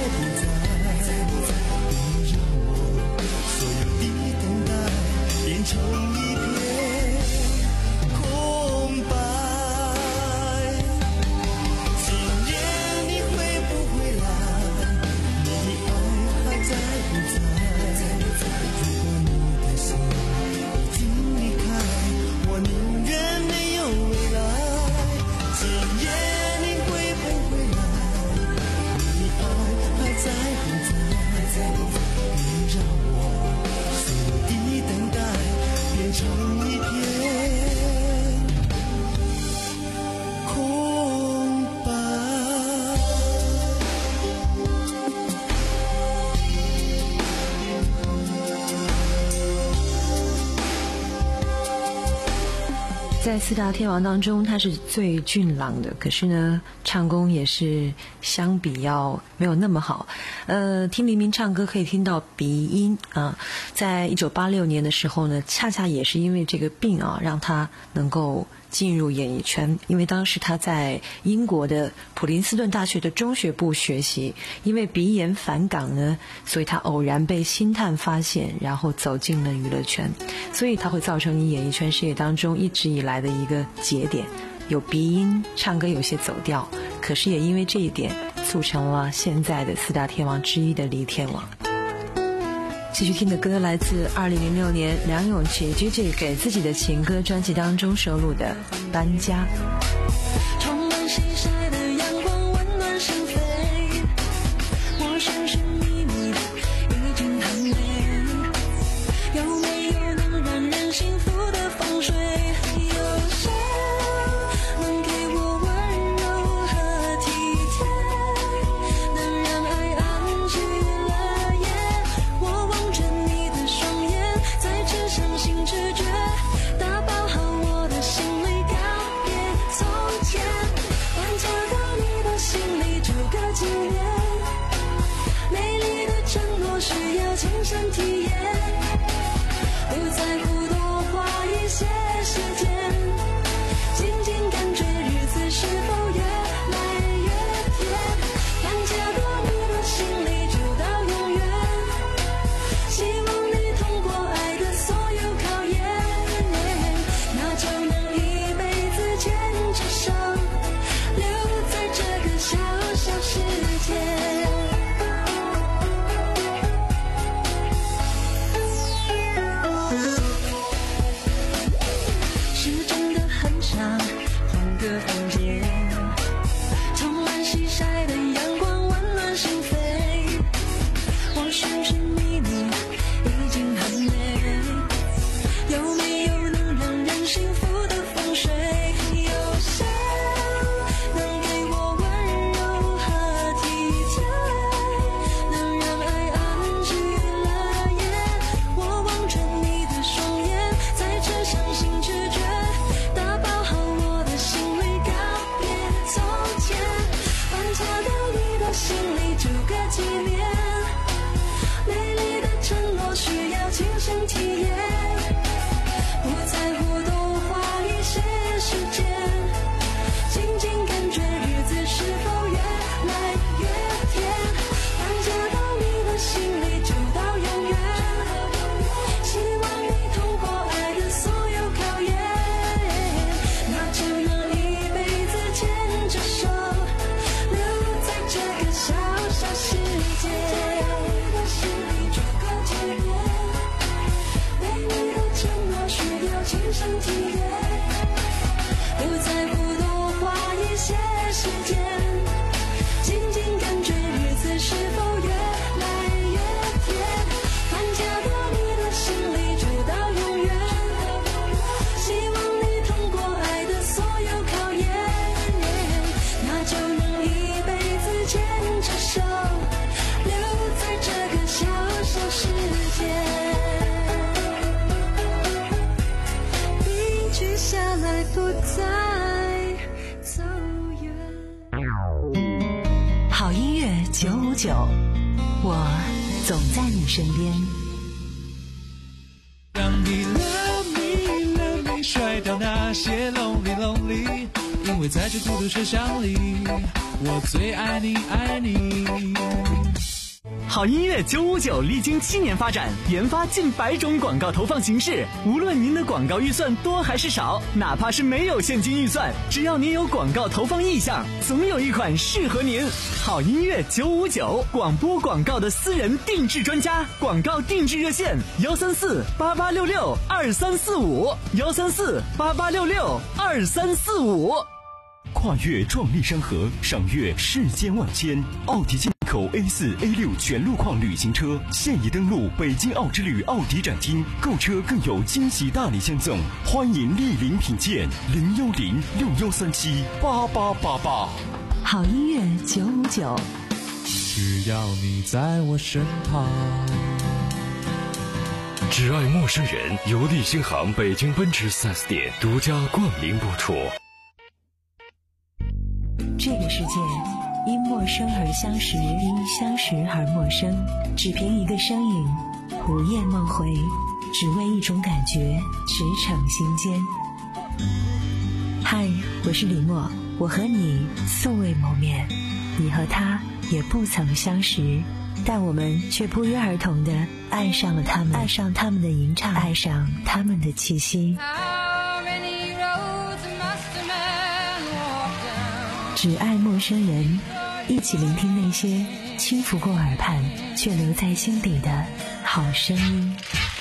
不在，你让我所有的等待变成一片空白。今夜你会不会来？你的爱还在不在？如果你的心已经离开，我宁愿没有未来。今夜你会不会来？你的爱还在不在？你让我所有的等待变成一片空白。 在四大天王当中，他是最俊朗的，可是呢，唱功也是相比要没有那么好。呃，听黎明唱歌可以听到鼻音啊。在一九八六年的时候呢，恰恰也是因为这个病啊，让他能够进入演艺圈。因为当时他在英国的普林斯顿大学的中学部学习，因为鼻炎返港呢，所以他偶然被星探发现，然后走进了娱乐圈，所以他会造成你演艺圈事业当中一直以来的一个节点，有鼻音，唱歌有些走调，可是也因为这一点促成了现在的四大天王之一的黎天王。继续听的歌来自二零零六年梁咏琪 G G 给自己的情歌专辑当中收录的《搬家》。 充满西晒的阳光温暖心扉，我寻寻觅觅已经很累，有没有能让人幸福的风水？有谁能给我温柔和体贴，能让爱安居乐业？我望着你的双眼，再次相信直觉，打包好我的行李告别从前，搬家到你的心里就个纪念，美丽的承诺需要亲身体验，不在乎多花一些时间，静静感觉日子是否越来越甜，搬家到你的心里就到永远，希望你通过爱的所有考验，那就能一辈子牵着手，留在这个小小世界。是真的很想换个房间，充满西晒的阳光温暖心扉，我寻寻觅觅已经很累，有没有能让人幸福的风水？有谁能给我温柔和体贴，能让爱安居乐业？我望着你的双眼，再次相信直觉，打包好我的行李告别从前，搬家到你的心里就个纪念，美丽的承诺需要亲身体验，不在乎多花一些时间，静静感觉日子是否越来越甜，搬家到你的心里就到永远，希望你通过爱的所有考验，那就能一辈子牵着手，留在这个小小世界。心里就个纪念，美丽的承诺需要亲身体验，不在乎多花一些时间，静静感觉日子是否越来越甜，搬家到你的心里就到永远，希望你通过爱的所有考验，那就能一辈子牵着手，留在这个小小世界，定居下来不再走远。 好音乐九五九，我总在你身边。 让你 love me love me 甩掉那些 lonely lonely， 因为在这孤独车厢里，我最爱你爱你。 好音乐九五九历经七年发展，研发近百种广告投放形式。无论您的广告预算多还是少，哪怕是没有现金预算，只要您有广告投放意向，总有一款适合您。好音乐九五九，广播广告的私人定制专家，广告定制热线：幺三四八八六六二三四五，幺三四八八六六二三四五。 跨越壮丽山河，赏阅世间万千。奥迪进口 A 四 A 六全路况旅行车现已登陆北京奥之旅奥迪展厅，购车更有惊喜大礼相赠，欢迎莅临品鉴。零幺零六幺三七八八八八。 好音乐九五九， 只要你在我身旁。 只爱陌生人由利星行北京奔驰 四 S 店独家冠名播出。 这个世界因陌生而相识，因相识而陌生。只凭一个身影，午夜梦回，只为一种感觉，驰骋心间。嗨，我是李默，我和你素未谋面，你和他也不曾相识，但我们却不约而同地爱上了他们，爱上他们的吟唱，爱上他们的气息。只爱陌生人，一起聆听那些轻拂过耳畔却留在心底的好声音。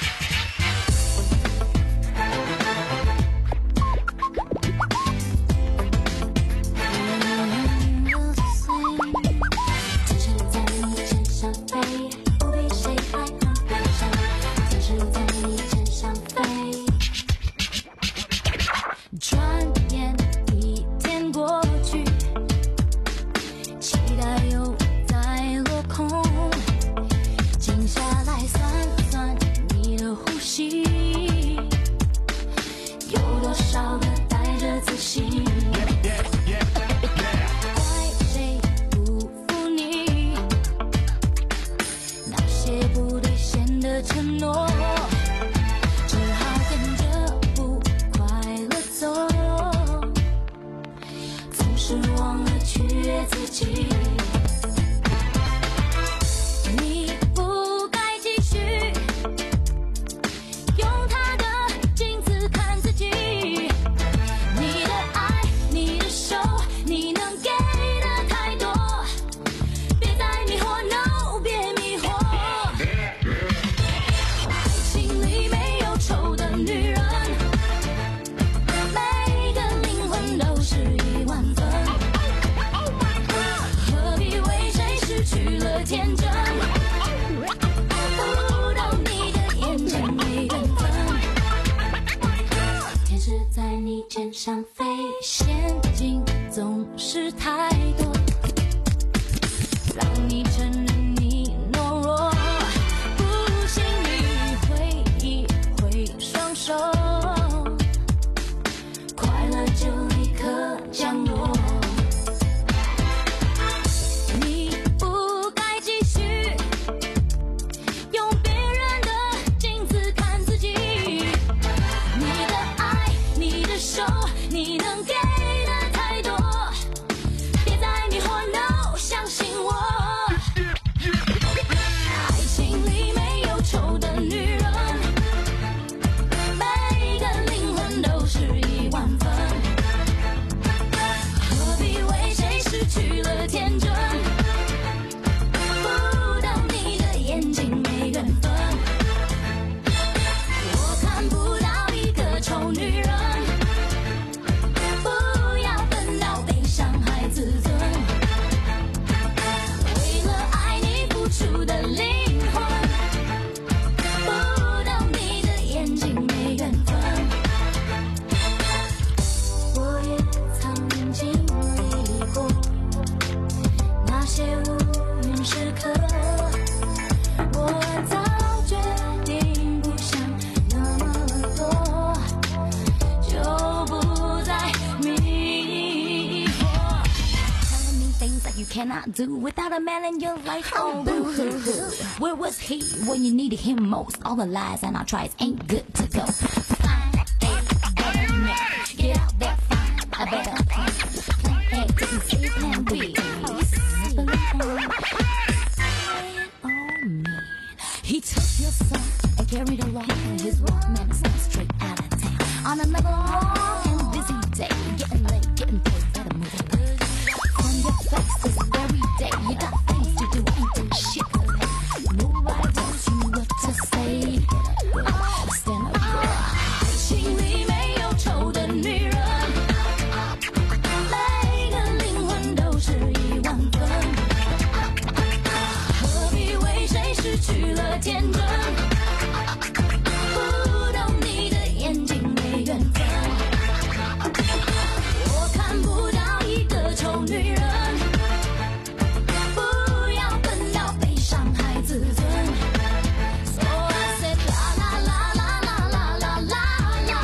Cannot do without a man in your life. Oh, boo hoo hoo. Where was he when you needed him most? All the lies and our tries ain't good to go. Fine, hey, better not get out there. Fine, I better plan. Plan A, didn't see plan B. He took your son and carried along in his Walkman and sent straight out of town. On another long and busy day, getting late, getting paid, better move away. On your face this very day, you got things to do, ain't doing shit. Nobody tells you what to say. Stand up, girl. 心里没有丑的女人，每个灵魂都是一万分，何必为谁失去了天真？不懂你的眼睛没缘分，我看不到一个丑女人，不要笨到被伤害自尊。So I said la la la la la la la la la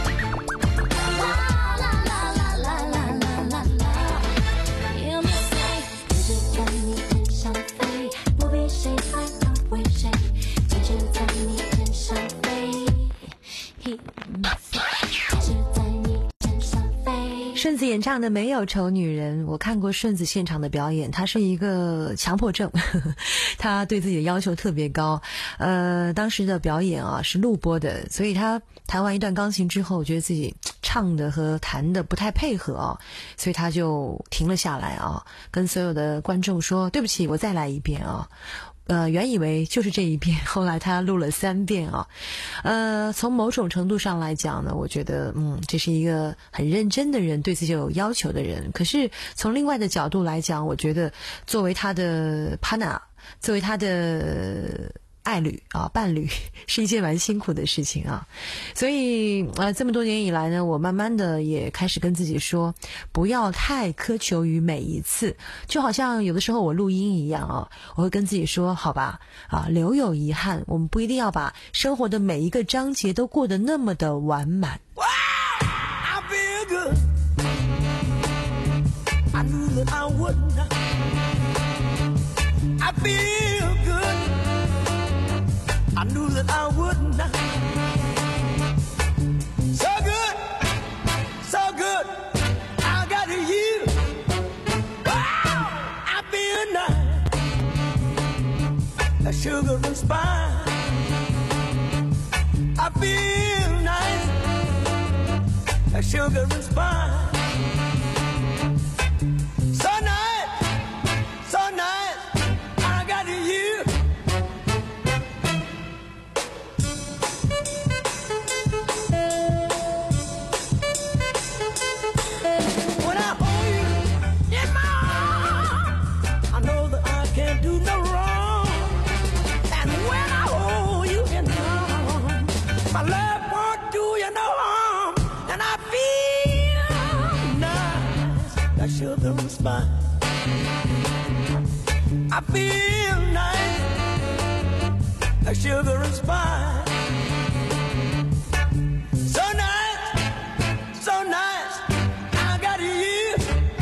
la la la la la la。 You may say， 一直在你天上飞，不比谁还要为谁，一直在你天上飞。He may say， 一直在你天上飞。 顺子演唱的《没有丑女人》，我看过顺子现场的表演，他是一个强迫症，呵呵，他对自己的要求特别高。呃，当时的表演啊是录播的，所以他弹完一段钢琴之后，觉得自己唱的和弹的不太配合啊，所以他就停了下来啊，跟所有的观众说：“对不起，我再来一遍啊。”呃，原以为就是这一遍，后来他录了三遍啊。呃，从某种程度上来讲呢，我觉得，嗯，这是一个很认真的人，对自己有要求的人。可是从另外的角度来讲，我觉得作为他的 partner， 作为他的爱侣啊，伴侣，是一件蛮辛苦的事情啊。所以呃，这么多年以来呢，我慢慢的也开始跟自己说，不要太苛求于每一次，就好像有的时候我录音一样啊，我会跟自己说，好吧，啊，留有遗憾，我们不一定要把生活的每一个章节都过得那么的完满。 Wow, I feel good. I knew that I would not. I feel good.I knew that I would not. So good, so good, I got you. Wow, I feel nice, a sugar and spice. I feel nice, a sugar and spice. So nice, so nice, I got you.Sugar and spice. I feel nice, like sugar and spice. So nice, so nice, I got you.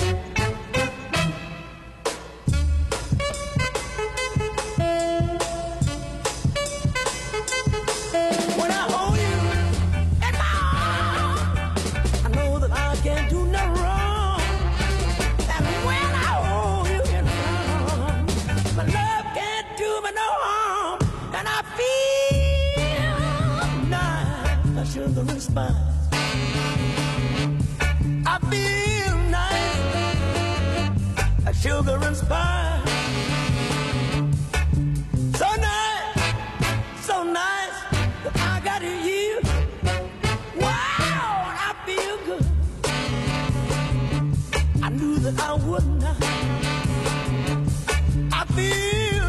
When I hold you in my arms, I know that I can't do no wrong.My love can't do me no harm, and I feel nice, like sugar and spice. I feel nice, like sugar and spice. So nice, so nice, that I got you. Wow, I feel good. I knew that I would not. I feel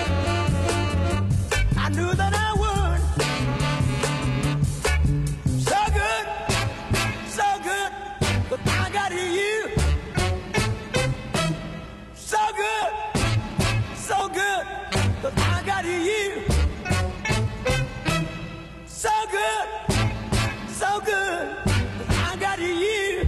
good.I knew that I would. So good, so good, but I got you. So good, so good, but I got you. So good, so good, but I got you.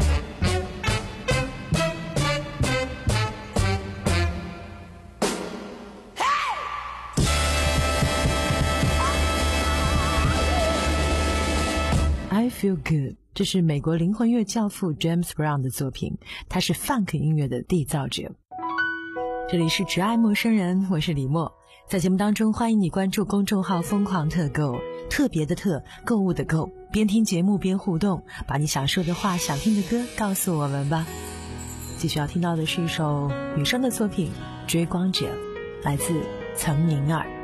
《I Feel Good》，这是美国灵魂乐教父 James Brown 的作品，他是 funk 音乐的缔造者。 这里是只爱陌生人，我是李默。在节目当中，欢迎你关注公众号疯狂特购，特别的特，购物的购，边听节目边互动，把你想说的话、想听的歌告诉我们吧。继续要听到的是一首女生的作品《追光者》，来自岑宁儿。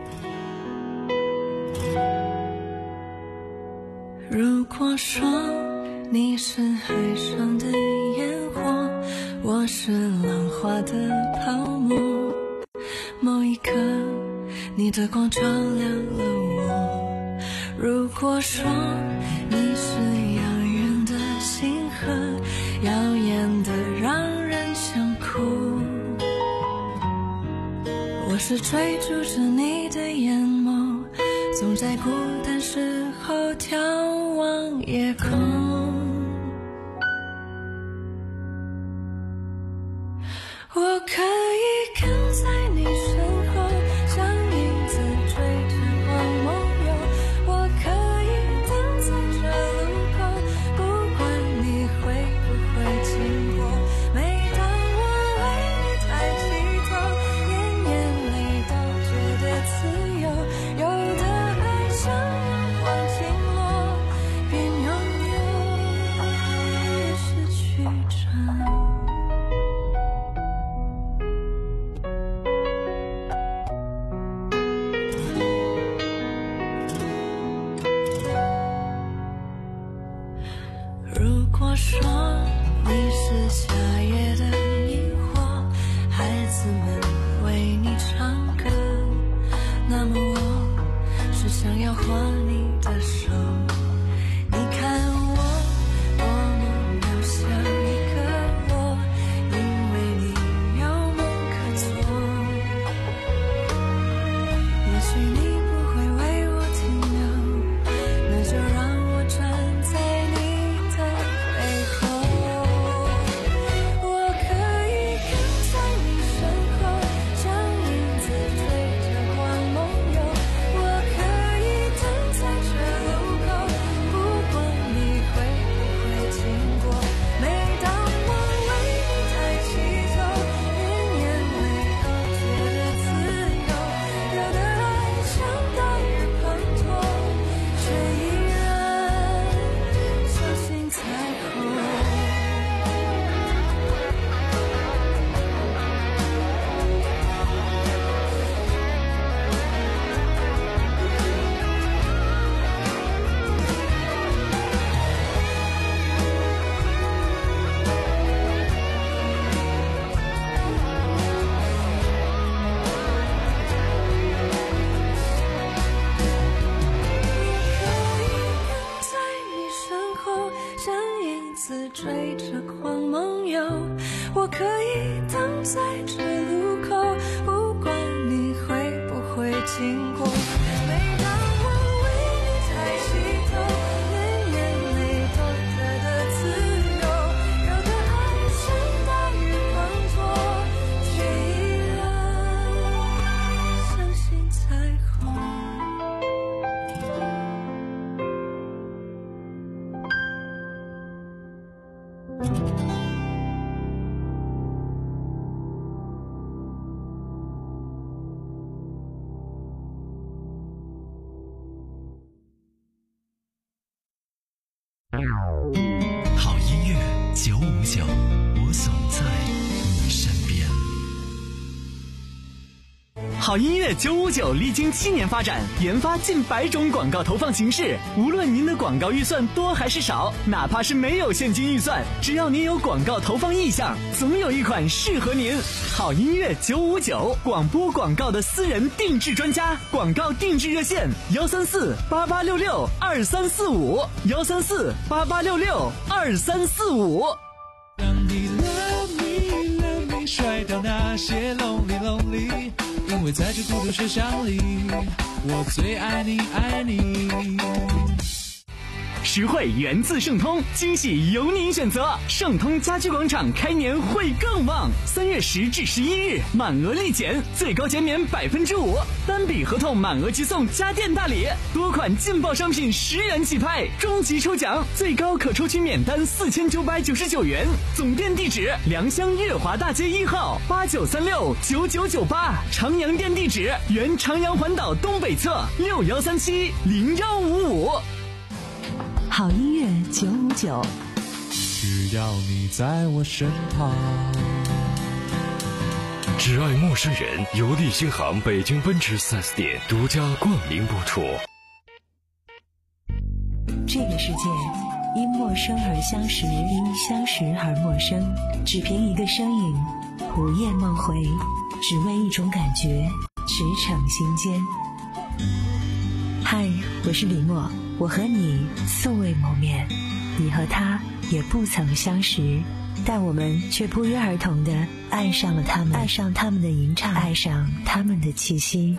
如果说你是海上的烟火，我是浪花的泡沫，某一刻你的光照亮了我。如果说你是遥远的星河，耀眼的让人想哭，我是追逐着你的眼眸，总在孤单时候眺望夜空。我可以跟在你身后，像影子追着光梦游。我可以等在这路口，不管你会不会经过。每当我为你抬起头，连眼泪都觉得自由。有的爱像阳光倾落，边拥有边失去着。如果说你是夏夜的萤火，孩子们为你唱歌，那么我是想要握你的手。你看我多么渺小一个我，因为你有梦可做。也许你不会为我停留，那就让我站在你的背后。我可以跟在你身后，像影子追着光梦游。我可以等在这路口，不管你会不会经过。每当我为你抬起头，连眼泪都觉得自由。有的爱像大雨滂沱，却依然相信彩虹。在你身后，像影子追着光梦游。我可以等在这路口，不管你会不会经过。每当我为你抬起头，连眼泪都觉得自由。有的爱像大雨滂沱，却依然相信彩虹。 好音乐九五九，我总在你身边。 好音乐九五九历经七年发展，研发近百种广告投放形式。无论您的广告预算多还是少，哪怕是没有现金预算，只要您有广告投放意向，总有一款适合您。好音乐九五九，广播广告的私人定制专家，广告定制热线：幺三四八八六六二三四五，幺三四八八六六二三四五。 让你 love me love me 甩掉那些 lonely lonely， 因为在这孤独车厢里，我最爱你爱你。 实惠源自盛通，惊喜由您选择。盛通家居广场开年会更旺，三月十至十一日满额立减，最高减免百分之五，单笔合同满额即送家电大礼，多款劲爆商品十元起拍，终极抽奖最高可抽取免单四千九百九十九元。总店地址：良乡悦华大街一号八九三六九九九八，长阳店地址：原长阳环岛东北侧六幺三七零幺五五。 好音乐九五九， 只要你在我身旁。 只爱陌生人由利星行北京奔驰 四 S 店独家冠名播出。 这个世界因陌生而相识，因相识而陌生，只凭一个身影，午夜梦回，只为一种感觉，驰骋心间。嗨，我是李默，我和你素未谋面，你和他也不曾相识，但我们却不约而同地爱上了他们，爱上他们的吟唱，爱上他们的气息。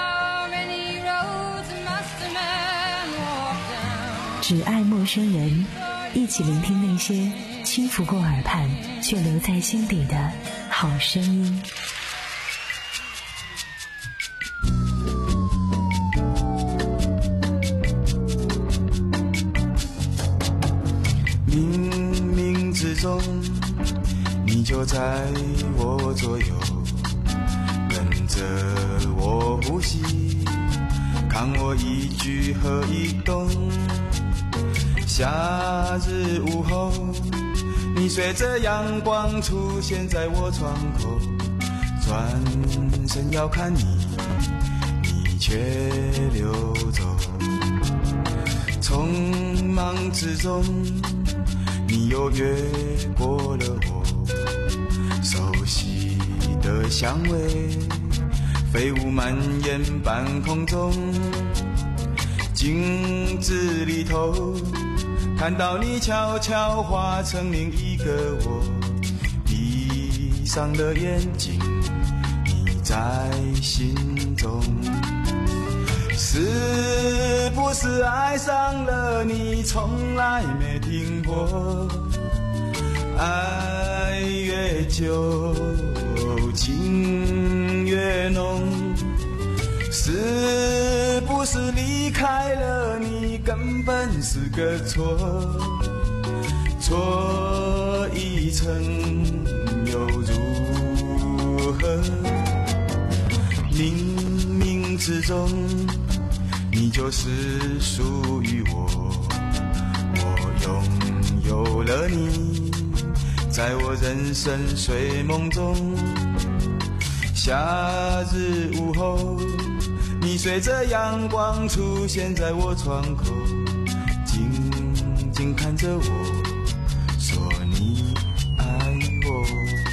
只爱陌生人，一起聆听那些轻拂过耳畔却留在心底的好声音。 冥冥之中，你就在我左右，跟着我呼吸，看我一举和一动。夏日午后，你随着阳光出现在我窗口，转身要看你，你却溜走。匆忙之中，你又越过了我，熟悉的香味，飞舞蔓延半空中。镜子里头，看到你悄悄化成另一个我，闭上了眼睛，你在心中。是不是爱上了你，从来没停过？爱越久，情越浓。是不是离开了你，根本是个错？错一层又如何？冥冥之中，你就是属于我，我拥有了你，在我人生睡梦中。夏日午后，你随着阳光出现在我窗口，静静看着我，说你爱我。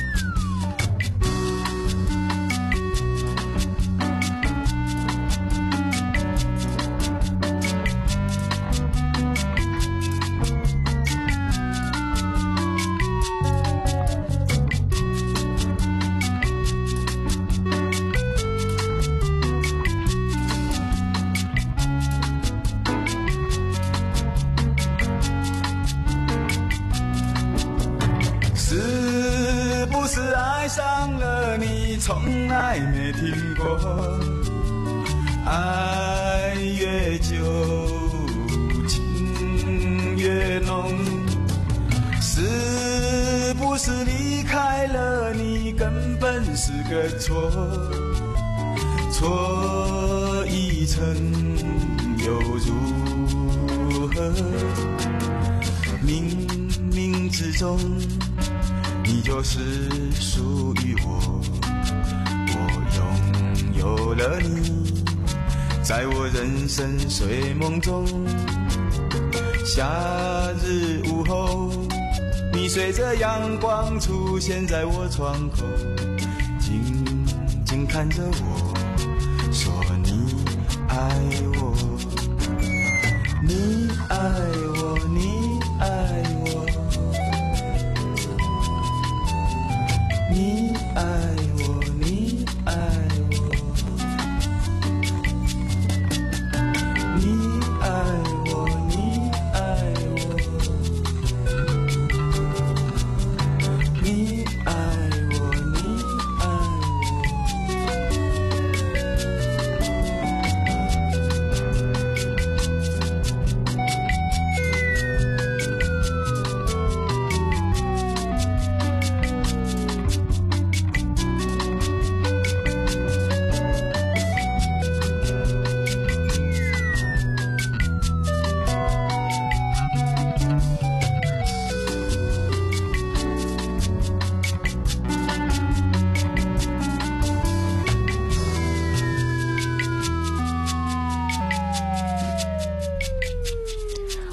从来没听过，爱越久，情越浓。是不是离开了你，根本是个错？错一层又如何？冥冥之中，你就是属于我。有了你，在我人生睡梦中。夏日午后，你随着阳光出现在我窗口，静静看着我，说你爱我，你爱我，你爱我，你爱我，你爱我。你爱我，你爱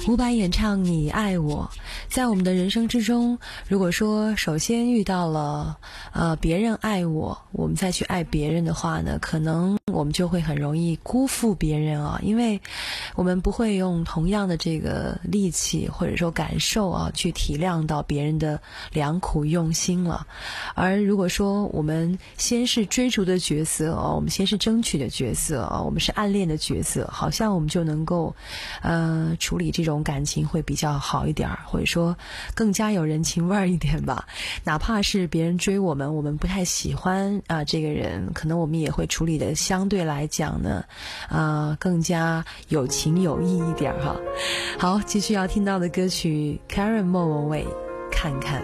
伍佰演唱《你爱我》。在我们的人生之中，如果说首先遇到了呃别人爱我，我们再去爱别人的话呢，可能我们就会很容易辜负别人啊，因为我们不会用同样的这个力气或者说感受啊去体谅到别人的良苦用心了。而如果说我们先是追逐的角色哦，我们先是争取的角色哦，我们是暗恋的角色，好像我们就能够呃处理这种感情会比较好一点，或者说更加有人情味儿一点吧。哪怕是别人追我们，我们不太喜欢啊、呃、这个人，可能我们也会处理的相对来讲呢啊、呃、更加有情有义一点哈。好，继续要听到的歌曲 Karen 莫文蔚看看。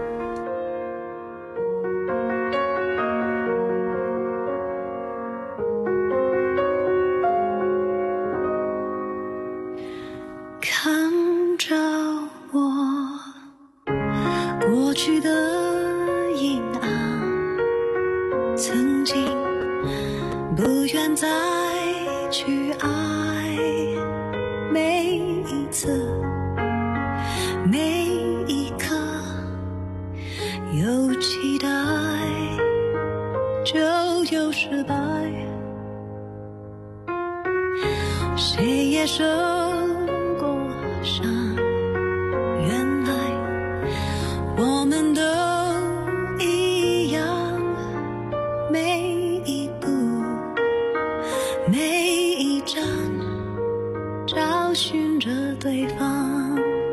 看着我过去的阴暗，曾经不愿再去爱，每一次每一刻有期待就有失败，谁也受过伤，原来我们都一样，每一步每一站找寻着对方，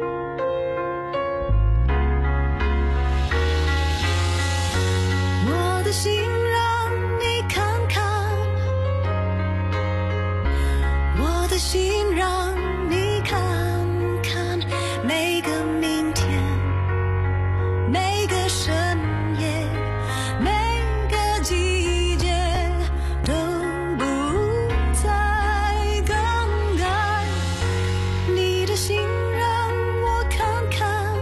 我的心让你看看，我的心让你看看，每个明天每个深夜每个季节都不再更改，你的心让我看看，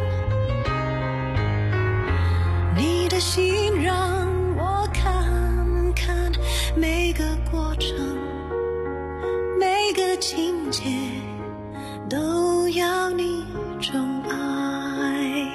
你的心让我看看，每个过程每个情节都要你宠爱。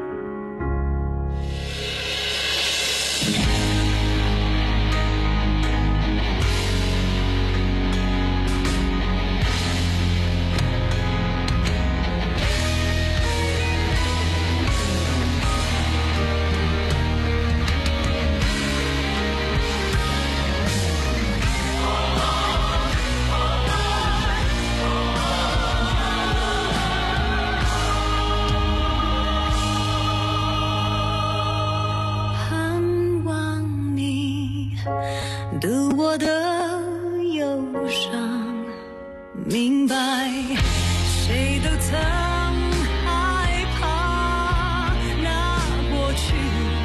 盼望你读我的忧伤，明白谁都曾害怕那过去，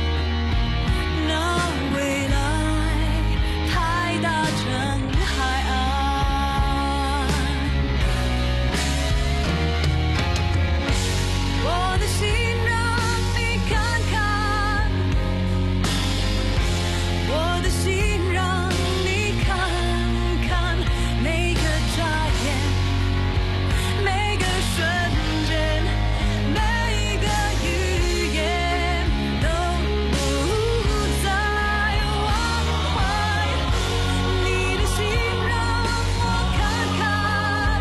那未来太大成海岸，我的心让你看看，我的心让你看看，每个眨眼每个瞬间每个语言都不再忘怀，你的心让我看看，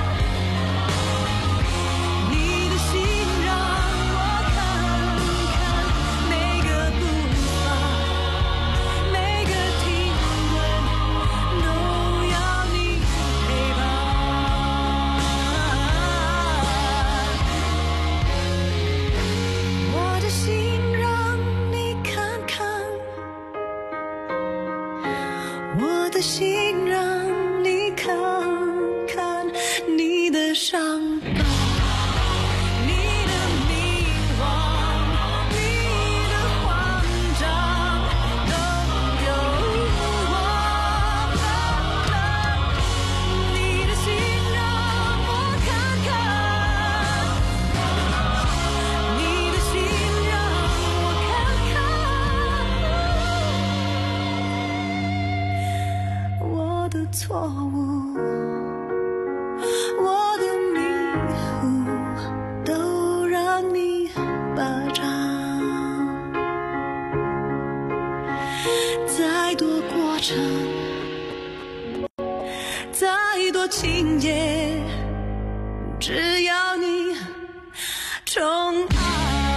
你的心让我看看，每个步伐每个停顿都要你陪伴，我的心让你看看，我的心让你看看，你的伤疤你的迷惘你的慌张都有我陪伴，你的心让我看看，你的心让我看看，我的错误我的迷糊巴掌。再多过程，再多情节，只要你宠爱。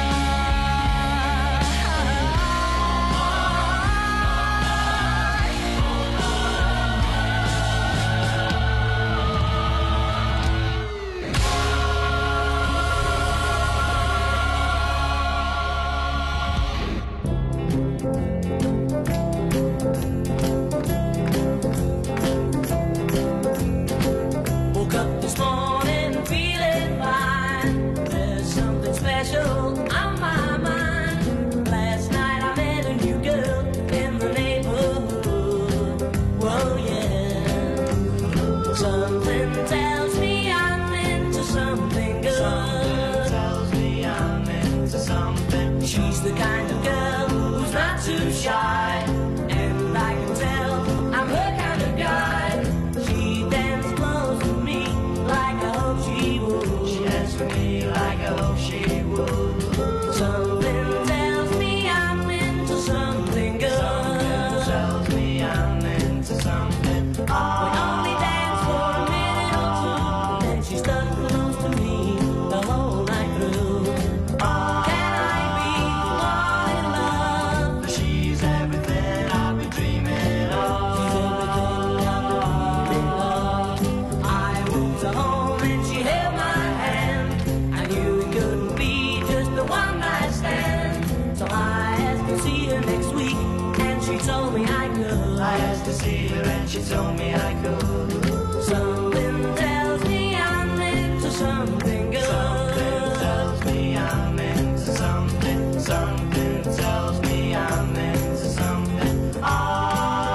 She told me I could. Something tells me I'm into something good. Something tells me I'm into something. Something tells me I'm into something. Ah.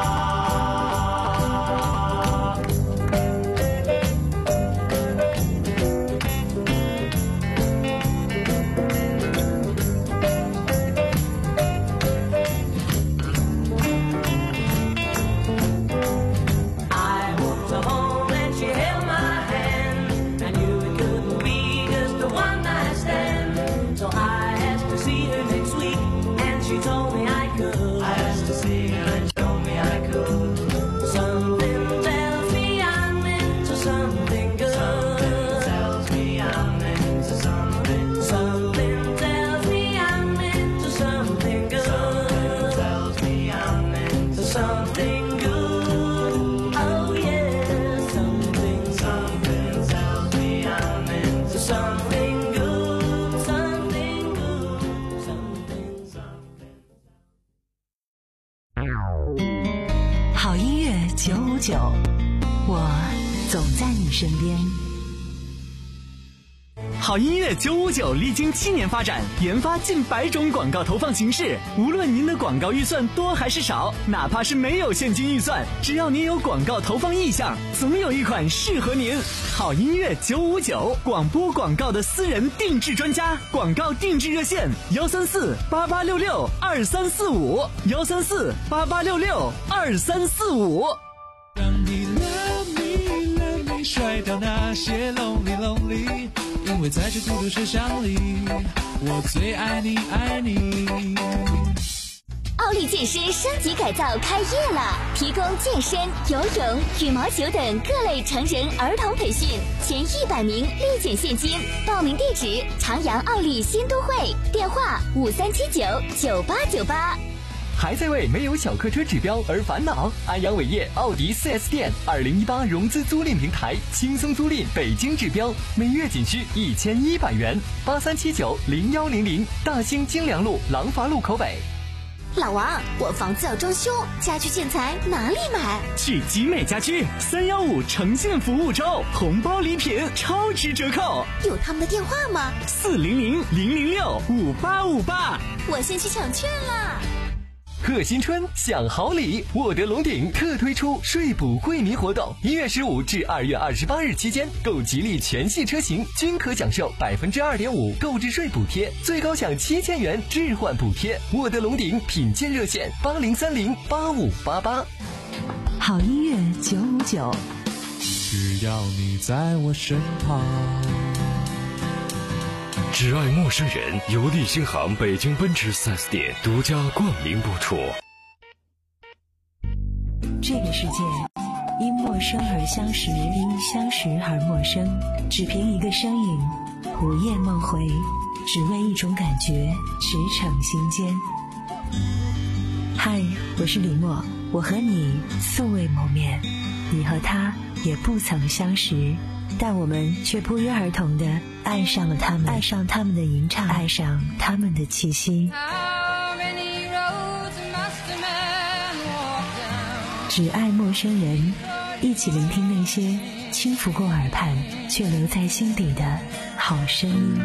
九，我总在你身边。 好音乐九五九历经七年发展，研发近百种广告投放形式。无论您的广告预算多还是少，哪怕是没有现金预算，只要您有广告投放意向，总有一款适合您。好音乐九五九，广播广告的私人定制专家，广告定制热线幺三四八八六六二三四五幺三四八八六六二三四五。 让你 love me love me 甩掉那些 lonely lonely， 因为在这孤独车厢里，我最爱你爱你。 奥利健身升级改造开业了，提供健身、游泳、羽毛球等各类成人儿童培训，前一百名立减现金。报名地址：长阳奥利新都会，电话五三七九九八九八。 还在为没有小客车指标而烦恼？安阳伟业奥迪 四 S 店二零一八融资租赁平台，轻松租赁北京指标，每月仅需一千一百元。八三七九零幺零零，大兴京良路廊坊路口北。 老王，我房子要装修，家居建材哪里买？ 去集美家居三幺五诚信服务周，红包礼品超值折扣。 有他们的电话吗？ 四零零零零六五八五八。 我先去抢券了。 贺新春享好礼，沃德龙鼎特推出税补惠民活动，一月十五至二月二十八日期间，购吉利全系车型均可享受百分之二点五购置税补贴，最高享七千元置换补贴。沃德龙鼎品鉴热线八零三零八五八八。 好音乐九五九， 只要你在我身旁， 只爱陌生人由立新行北京奔驰 四 S 店独家冠名播出。 这个世界因陌生而相识，因相识而陌生，只凭一个身影，午夜梦回，只为一种感觉，驰骋心间。嗨，我是李默，我和你素未谋面，你和他也不曾相识，但我们却不约而同地爱上了他们，爱上他们的吟唱，爱上他们的气息。只爱陌生人，一起聆听那些轻拂过耳畔却留在心底的好声音。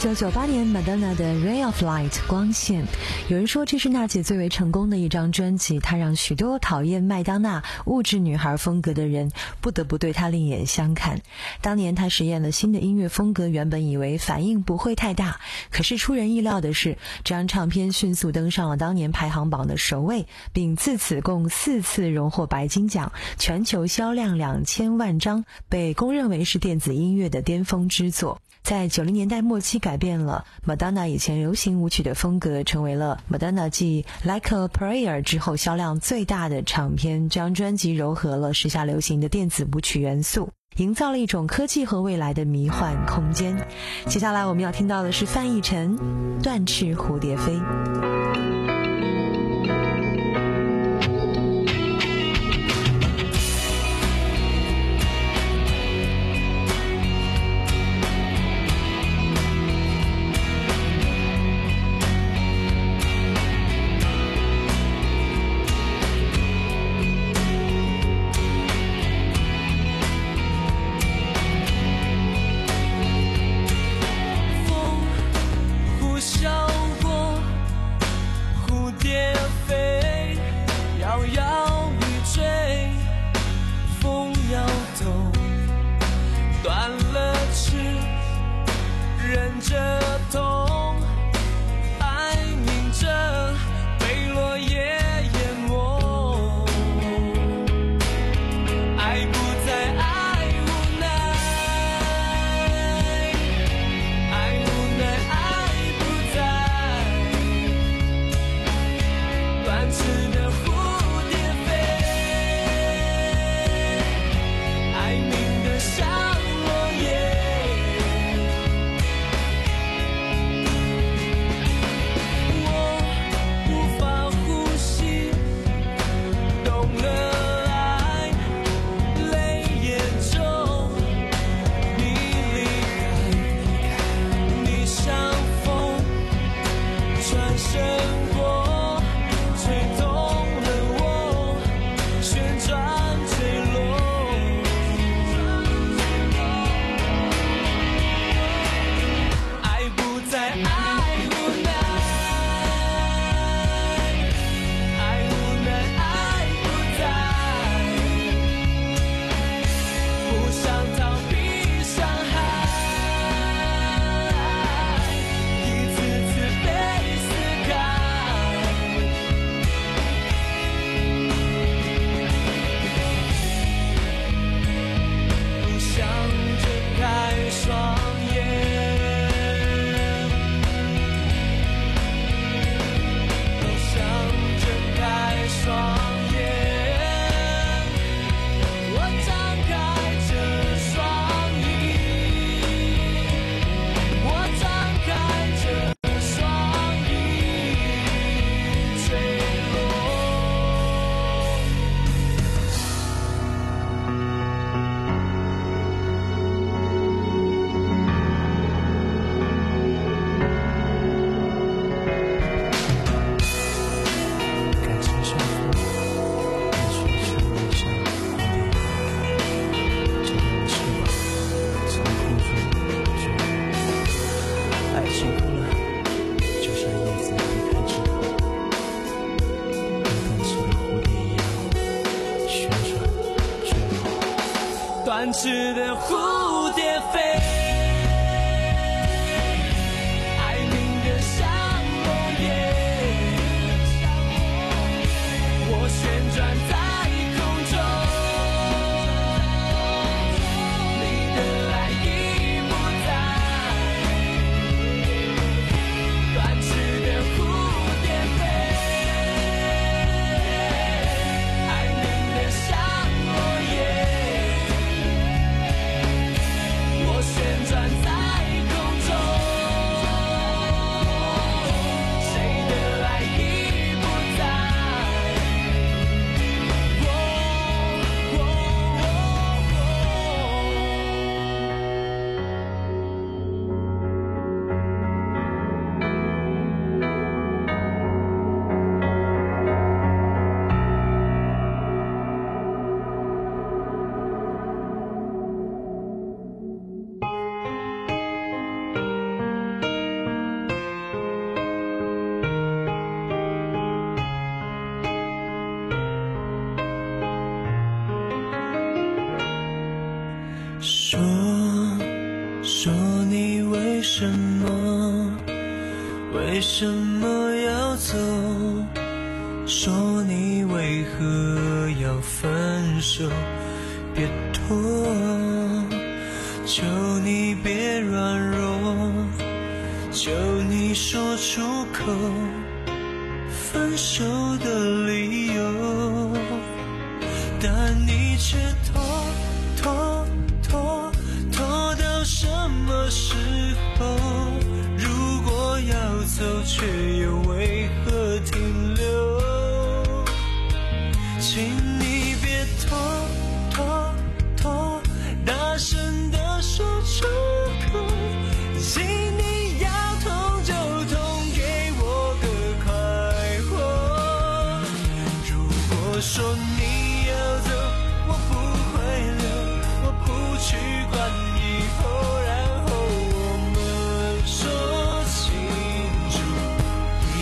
九九八年 Madonna 的 Ray of Light 光线，有人说这是娜姐最为成功的一张专辑，她让许多讨厌麦当娜物质女孩风格的人不得不对她另眼相看。当年她实验了新的音乐风格，原本以为反应不会太大，可是出人意料的是，这张唱片迅速登上了当年排行榜的首位，并自此共四次荣获白金奖，全球销量两千万张，被公认为是电子音乐的巅峰之作。在九零年代末期改变了 Madonna 以前流行舞曲的风格，成为了 Madonna 继 Like a Prayer 之后销量最大的唱片。这张专辑糅合了时下流行的电子舞曲元素，营造了一种科技和未来的迷幻空间。接下来我们要听到的是范逸臣《断翅蝴蝶飞》。 断翅的蝴蝶飞，爱你的像落叶，我旋转在空中，你的爱已不在。断翅的蝴蝶飞，爱你的像落叶。 要走，说你为何要分手，别拖，求你别软弱，求你说出口分手的理由，但你却拖拖拖拖到什么时候？如果要走却